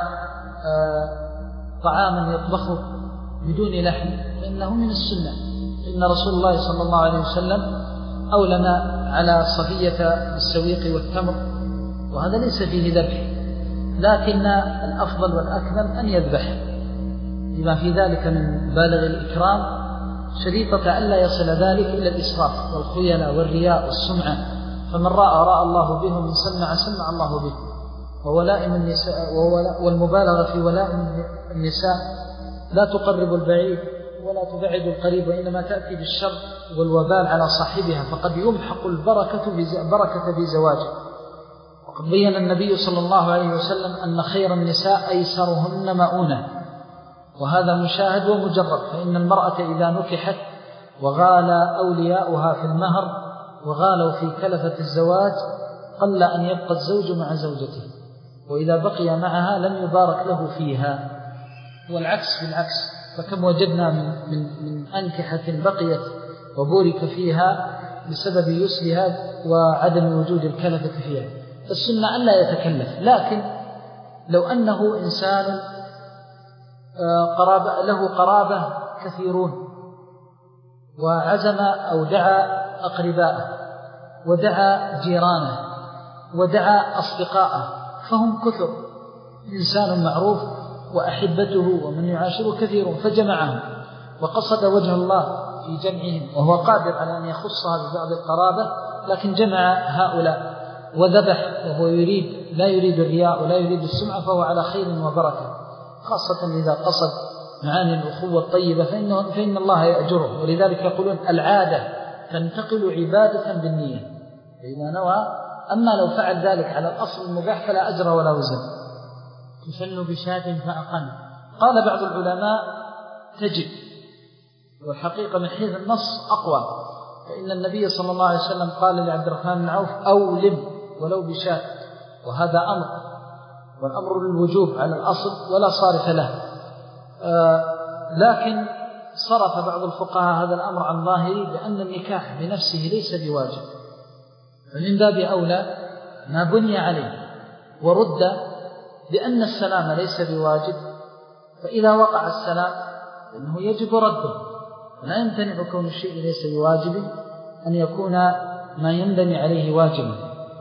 B: طعاما يطبخه بدون لحم، فإنه من السنة. إن رسول الله صلى الله عليه وسلم أولم على صفية السويق والتمر، وهذا ليس فيه ذبح. لكن الأفضل والأكمل أن يذبح لما في ذلك من بالغ الإكرام، شريطة ألا يصل ذلك إلى الإسراف والخيلاء والرياء والسمعة. فمن رأى رأى الله به، ومن سمع سمع الله به. وولائم النساء والمبالغة في ولائم النساء لا تقرب البعيد ولا تبعد القريب، وإنما تأتي بالشر والوبال على صاحبها، فقد يمحق البركة بركة في زواجه. وقد بين النبي صلى الله عليه وسلم أن خير النساء أيسرهن مؤونة، وهذا مشاهد ومجرد. فإن المرأة إذا نكحت وغال أولياؤها في المهر وغالوا في كلفة الزواج قل أن يبقى الزوج مع زوجته، وإذا بقي معها لم يبارك له فيها، والعكس بالعكس. فكم وجدنا من, من, من أنكحة بقيت وبورك فيها بسبب يسرها وعدم وجود الكلفة فيها. فالسنة أن لا يتكلف، لكن لو أنه إنسان قرابة له قرابة كثيرون وعزم أو دعا أقرباءه ودعا جيرانه ودعا أصدقاءه فهم كثر، إنسان معروف وأحبته ومن يعاشره كثير، فجمعهم وقصد وجه الله في جمعهم، وهو قادر على أن يخصها ببعض القرابة، لكن جمع هؤلاء وذبح وهو يريد لا يريد الرياء ولا يريد السمعة، فهو على خير وبركة، خاصة إذا قصد معاني الأخوة الطيبة فإنه فإن الله يأجره. ولذلك يقولون العادة تنتقل عبادة بالنية، فإذا نوى. أما لو فعل ذلك على الأصل المباح فلا أجر ولا وزن.
A: تسن بشاة فأقل.
B: قال بعض العلماء تجب، والحقيقة من حيث النص أقوى، فإن النبي صلى الله عليه وسلم قال لعبد الرحمن بن عوف أولم ولو بشاة، وهذا أمر، والأمر للوجوب على الأصل ولا صارف له. آه لكن صرف بعض الفقهاء هذا الأمر عن ظاهره بأن النكاح بنفسه ليس بواجب، فمن باب أولى ما بني عليه ورد بأن السلام ليس بواجب، فإذا وقع السلام فإنه يجب رده، ولا يمتنع كون الشيء ليس بواجب أن يكون ما ينبني عليه واجبا.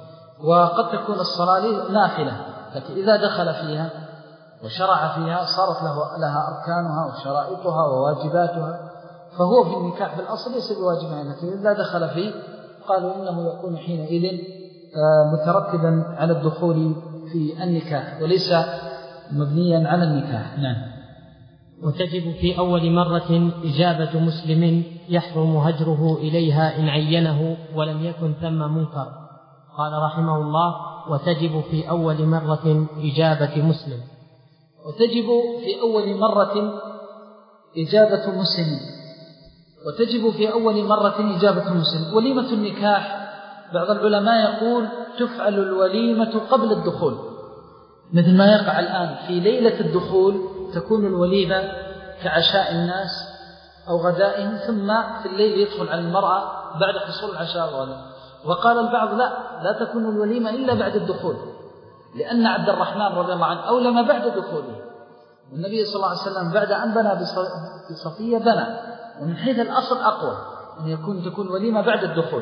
B: وقد تكون الصلاة نافلة، لكن إذا دخل فيها وشرع فيها صارت له لها أركانها وشرائطها وواجباتها، فهو في النكاح بالأصل ليس بواجبا، لكن إذا دخل فيه قالوا إنه يكون حينئذ مترتبا على الدخول في النكاح وليس مبنيا على النكاح. نعم.
A: وتجب في أول مرة إجابة مسلم يحرم هجره إليها إن عينه ولم يكن ثم منكر. قال رحمه الله: وتجب في أول مرة إجابة مسلم.
B: وتجب في أول مرة إجابة مسلم وتجب في أول مرة إجابة مسلم. وليمة النكاح بعض العلماء يقول تفعل الوليمة قبل الدخول، مثل ما يقع الآن في ليلة الدخول تكون الوليمة كعشاء الناس أو غدائهم، ثم في الليل يدخل على المرأة بعد حصول العشاء الغداء. وقال البعض لا لا تكون الوليمة إلا بعد الدخول، لأن عبد الرحمن رضي الله عنه أولم بعد دخوله، والنبي صلى الله عليه وسلم بعد أن بنى بصفية بنى، ومن حيث الأصل أقوى أن يكون تكون وليمة بعد الدخول،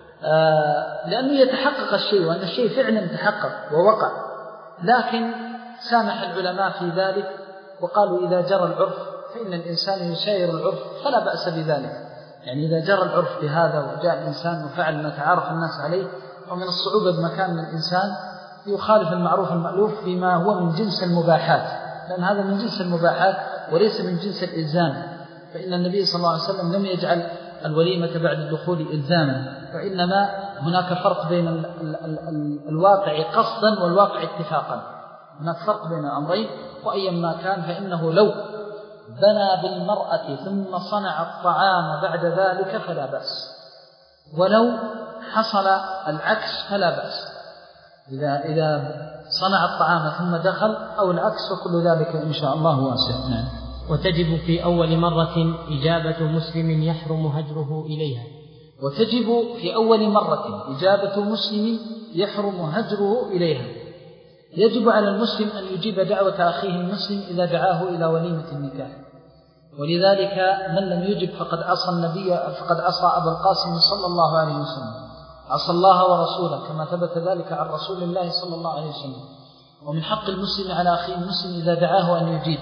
B: آه لأنه يتحقق الشيء، وأن الشيء فعلا تحقق ووقع. لكن سامح العلماء في ذلك وقالوا إذا جرى العرف فإن الإنسان يساير العرف فلا بأس بذلك. يعني إذا جرى العرف بهذا وجاء الإنسان وفعل ما تعارف الناس عليه، ومن الصعوبة بمكان من الإنسان يخالف المعروف المألوف فيما هو من جنس المباحات، لأن هذا من جنس المباحات وليس من جنس الإلزام، فإن النبي صلى الله عليه وسلم لم يجعل الوليمة بعد الدخول إلزاما، وإنما هناك فرق بين ال ال ال ال الواقع قصدا والواقع اتفاقا، هناك فرق بين الأمرين. وأيا ما كان فإنه لو بنى بالمرأة ثم صنع الطعام بعد ذلك فلا بأس، ولو حصل العكس فلا بأس، إذا, إذا صنع الطعام ثم دخل أو العكس فكل ذلك إن شاء الله واسع. نعم.
A: وتجب في أول مرة إجابة مسلم يحرم هجره إليها.
B: وتجب في أول مرة إجابة مسلم يحرم هجره إليها. يجب على المسلم أن يجيب دعوة أخيه المسلم إذا دعاه إلى وليمة النكاح، ولذلك من لم يجب فقد عصى النبي فقد عصى أبا القاسم صلى الله عليه وسلم، عصى الله ورسوله، كما ثبت ذلك عن رسول الله صلى الله عليه وسلم. ومن حق المسلم على أخيه المسلم إذا دعاه أن يجيب.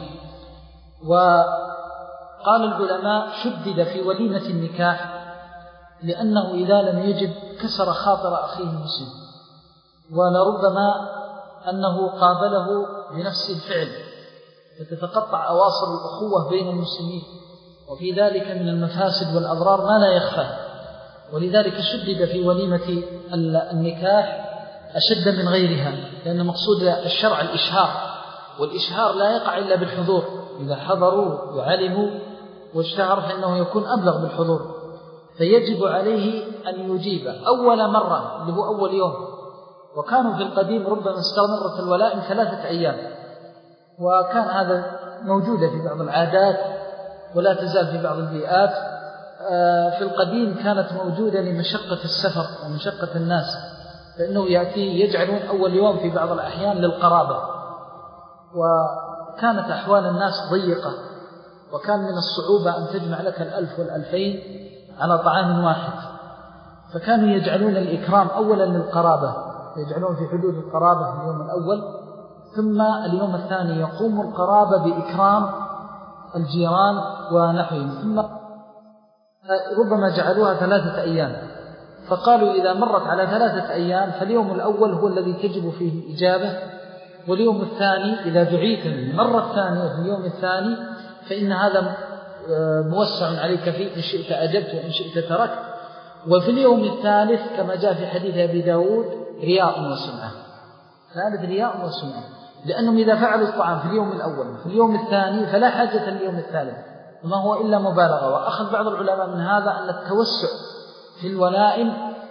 B: وقال العلماء شدد في وليمة النكاح لأنه إذا لم يجب كسر خاطر أخيه المسلم، ولربما أنه قابله بنفس الفعل فتتقطع أواصر الأخوة بين المسلمين، وفي ذلك من المفاسد والأضرار ما لا يخفى. ولذلك شدد في وليمة النكاح أشد من غيرها، لأن مقصود الشرع الإشهار، والإشهار لا يقع إلا بالحضور. إذا حضروا وعلموا واشتهر فإنه يكون أبلغ بالحضور، فيجب عليه أن يجيب أول مرة اللي هو أول يوم. وكانوا في القديم ربما استمرت الولائم ثلاثة أيام، وكان هذا موجودة في بعض العادات ولا تزال في بعض البيئات. في القديم كانت موجودة لمشقة السفر ومشقة الناس، فإنه يأتي يجعلون أول يوم في بعض الأحيان للقرابة، وكانت أحوال الناس ضيقة، وكان من الصعوبة أن تجمع لك الألف والألفين على طعام واحد، فكانوا يجعلون الإكرام أولا للقرابة، يجعلون في حدود القرابة في اليوم الأول، ثم اليوم الثاني يقوم القرابة بإكرام الجيران ونحوهم، ثم ربما جعلوها ثلاثة أيام. فقالوا إذا مرت على ثلاثة أيام فاليوم الأول هو الذي تجب فيه الإجابة، واليوم الثاني إذا دعيت المرة الثانية في اليوم الثاني فإن هذا موسع عليك فيه، إن شئت أجبت وإن شئت تركت. وفي اليوم الثالث كما جاء في حديث أبي داود رياء وسمعة، ثالث رياء وسمعة، لأنهم إذا فعلوا الطعام في اليوم الأول في اليوم الثاني فلا حاجة اليوم الثالث، وما هو إلا مبالغة. وأخذ بعض العلماء من هذا أن التوسع في الولائم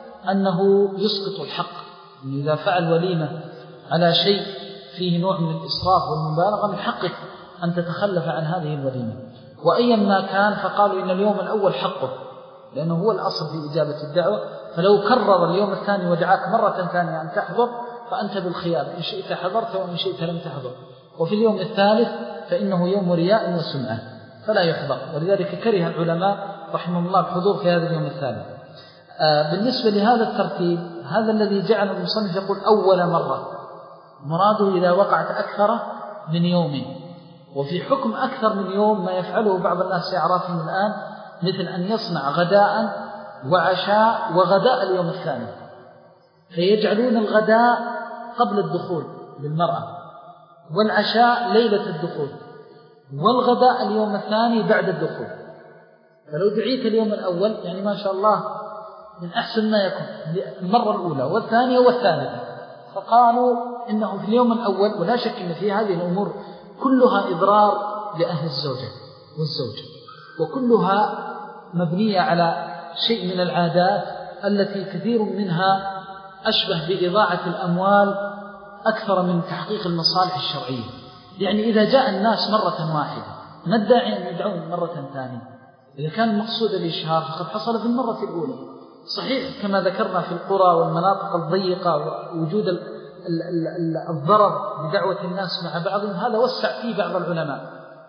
B: أنه يسقط الحق، إن إذا فعل وليمة على شيء فيه نوع من الإسراف والمبالغة من حقك أن تتخلف عن هذه الوليمة. وأيا ما كان فقالوا إن اليوم الأول حقه، لأنه هو الأصل في إجابة الدعوة، فلو كرر اليوم الثاني ودعاك مرة ثانية أن تحضر فأنت بالخيار، إن شئت حضرت وإن شئت لم تحضر. وفي اليوم الثالث فإنه يوم رياء وسمعة فلا يحضر، ولذلك كره العلماء رحمه الله الحضور في هذا اليوم الثالث. آه بالنسبة لهذا الترتيب، هذا الذي جعل المصنف يقول أول مرة، مراده إذا وقعت أكثر من يوم. وفي حكم أكثر من يوم ما يفعله بعض الناس في أعرافهم الآن، مثل أن يصنع غداء وعشاء وغداء اليوم الثاني، فيجعلون الغداء قبل الدخول للمرأة، والعشاء ليلة الدخول، والغداء اليوم الثاني بعد الدخول. فلو دعيت اليوم الأول يعني ما شاء الله من أحسن ما يكون المرة الأولى والثانية والثالثة، فقالوا إنه في اليوم الأول، ولا شك إن في هذه الأمور كلها إضرار لأهل الزوجة والزوج، وكلها مبنية على شيء من العادات التي كثير منها أشبه بإضاعة الأموال أكثر من تحقيق المصالح الشرعية. يعني إذا جاء الناس مرة واحدة ما الداعي أن يدعون مرة ثانية؟ إذا كان المقصود الإشهار فقد حصل في المرة الأولى. صحيح كما ذكرنا في القرى والمناطق الضيقة ووجود الضرر بدعوة الناس مع بعضهم، هذا وسع فيه بعض العلماء،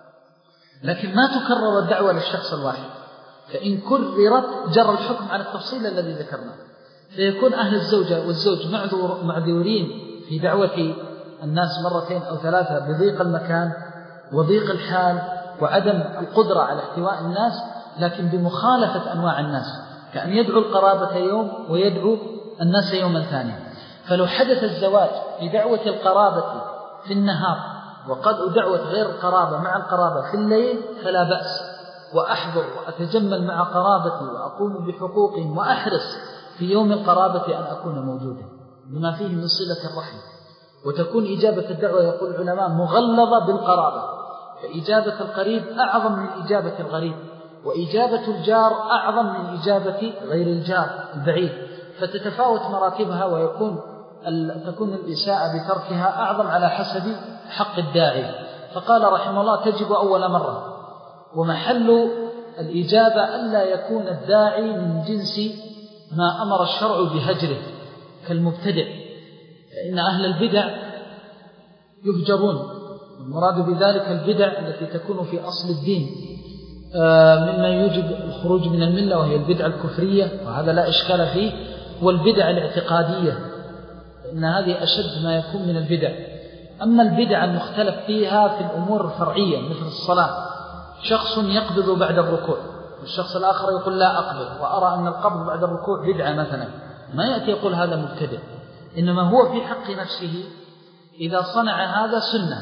B: لكن ما تكرر الدعوة للشخص الواحد، فإن كررت جرى الحكم على التفصيل الذي ذكرنا، فيكون أهل الزوجة والزوج معذورين في دعوة الناس مرتين أو ثلاثة بضيق المكان وضيق الحال وعدم القدرة على احتواء الناس، لكن بمخالفة أنواع الناس، كأن يدعو القرابة يوم ويدعو الناس يوما ثانيا. فلو حدث الزواج بدعوة القرابة في النهار وقد دعوة غير القرابة مع القرابة في الليل فلا بأس، وأحضر وأتجمل مع قرابتي وأقوم بحقوقهم، وأحرص في يوم القرابة أن أكون موجودا بما فيه من صلة الرحم، وتكون إجابة الدعوة يقول العلماء مغلظة بالقرابة، فإجابة القريب أعظم من إجابة الغريب، وإجابة الجار أعظم من إجابة غير الجار البعيد، فتتفاوت مراتبها، ويكون تكون الإساءة بتركها أعظم على حسب حق الداعي. فقال رحمه الله تجب أول مرة، ومحل الإجابة ألا يكون الداعي من جنس ما أمر الشرع بهجره كالمبتدع، فإن أهل البدع يهجرون، المراد بذلك البدع التي تكون في أصل الدين مما يوجب الخروج من الملة، وهي البدع الكفرية، وهذا لا إشكال فيه، والبدع الاعتقادية، إن هذه أشد ما يكون من البدع. أما البدع المختلف فيها في الأمور الفرعية مثل الصلاة، شخص يقبض بعد الركوع والشخص الآخر يقول لا أقبض، وأرى أن القبض بعد الركوع بدعة مثلا، ما يأتي يقول هذا مبتدع، إنما هو في حق نفسه إذا صنع هذا سنة،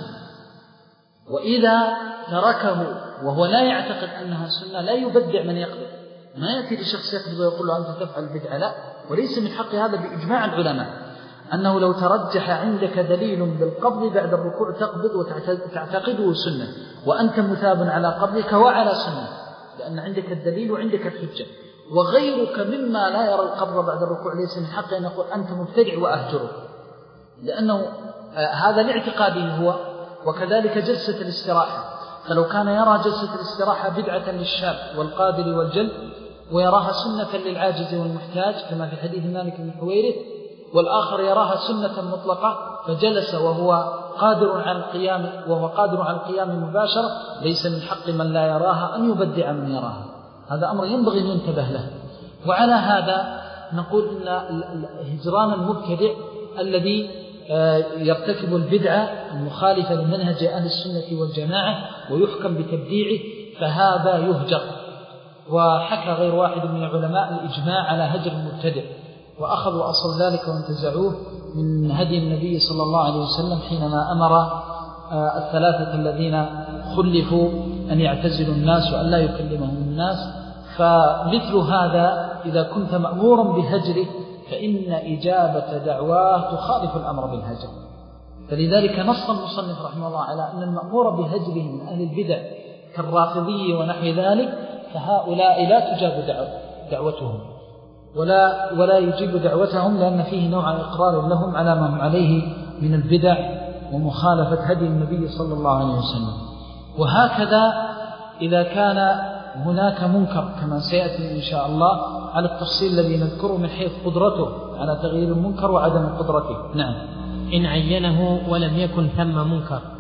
B: وإذا تركه وهو لا يعتقد أنها سنة لا يبدع من يقبض. ما يأتي لشخص يقبض ويقول له أنت تفعل بدعة، لا، وليس من حق هذا بإجماع العلماء، أنه لو ترجح عندك دليل بالقبض بعد الركوع تقبض وتعتقده سنة وأنت مثاب على قبضك وعلى سنة، لأن عندك الدليل وعندك الحجة. وغيرك مما لا يرى القبض بعد الركوع ليس من حقه أن يقول أنت مبتدع وأهجره، لأنه هذا لاعتقاده هو. وكذلك جلسة الاستراحة، فلو كان يرى جلسة الاستراحة بدعة للشاب والقادر والجلد ويراها سنة للعاجز والمحتاج كما في حديث مالك بن حويرث، والآخر يراها سنة مطلقة فجلس وهو قادر على القيام وهو قادر على القيام مباشرة، ليس من حق من لا يراها أن يبدع من يراها. هذا أمر ينبغي أن ينتبه له. وعلى هذا نقول إن هجران المبتدع الذي يرتكب البدعة المخالفة لمنهج أهل السنة والجماعة ويحكم بتبديعه فهذا يهجر. وحكى غير واحد من العلماء الإجماع على هجر المبتدع، وأخذوا أصل ذلك وانتزعوه من هدي النبي صلى الله عليه وسلم حينما أمر الثلاثة الذين خلفوا أن يعتزلوا الناس وأن لا يكلمهم الناس. فمثل هذا إذا كنت مأمورا بهجره فإن إجابة دعواه تخالف الأمر بالهجر. فلذلك نص المصنف رحمه الله على أن المأمور بهجره من أهل البدع كالرافضي ونحو ذلك، فهؤلاء لا تجاب دعوتهم ولا, ولا يجيب دعوتهم، لأن فيه نوع إقرار لهم على ما هم عليه من البدع ومخالفة هدي النبي صلى الله عليه وسلم. وهكذا إذا كان هناك منكر كما سيأتي إن شاء الله على التفصيل الذي نذكره من حيث قدرته على تغيير المنكر وعدم قدرته. نعم.
A: إن عينه ولم يكن ثم منكر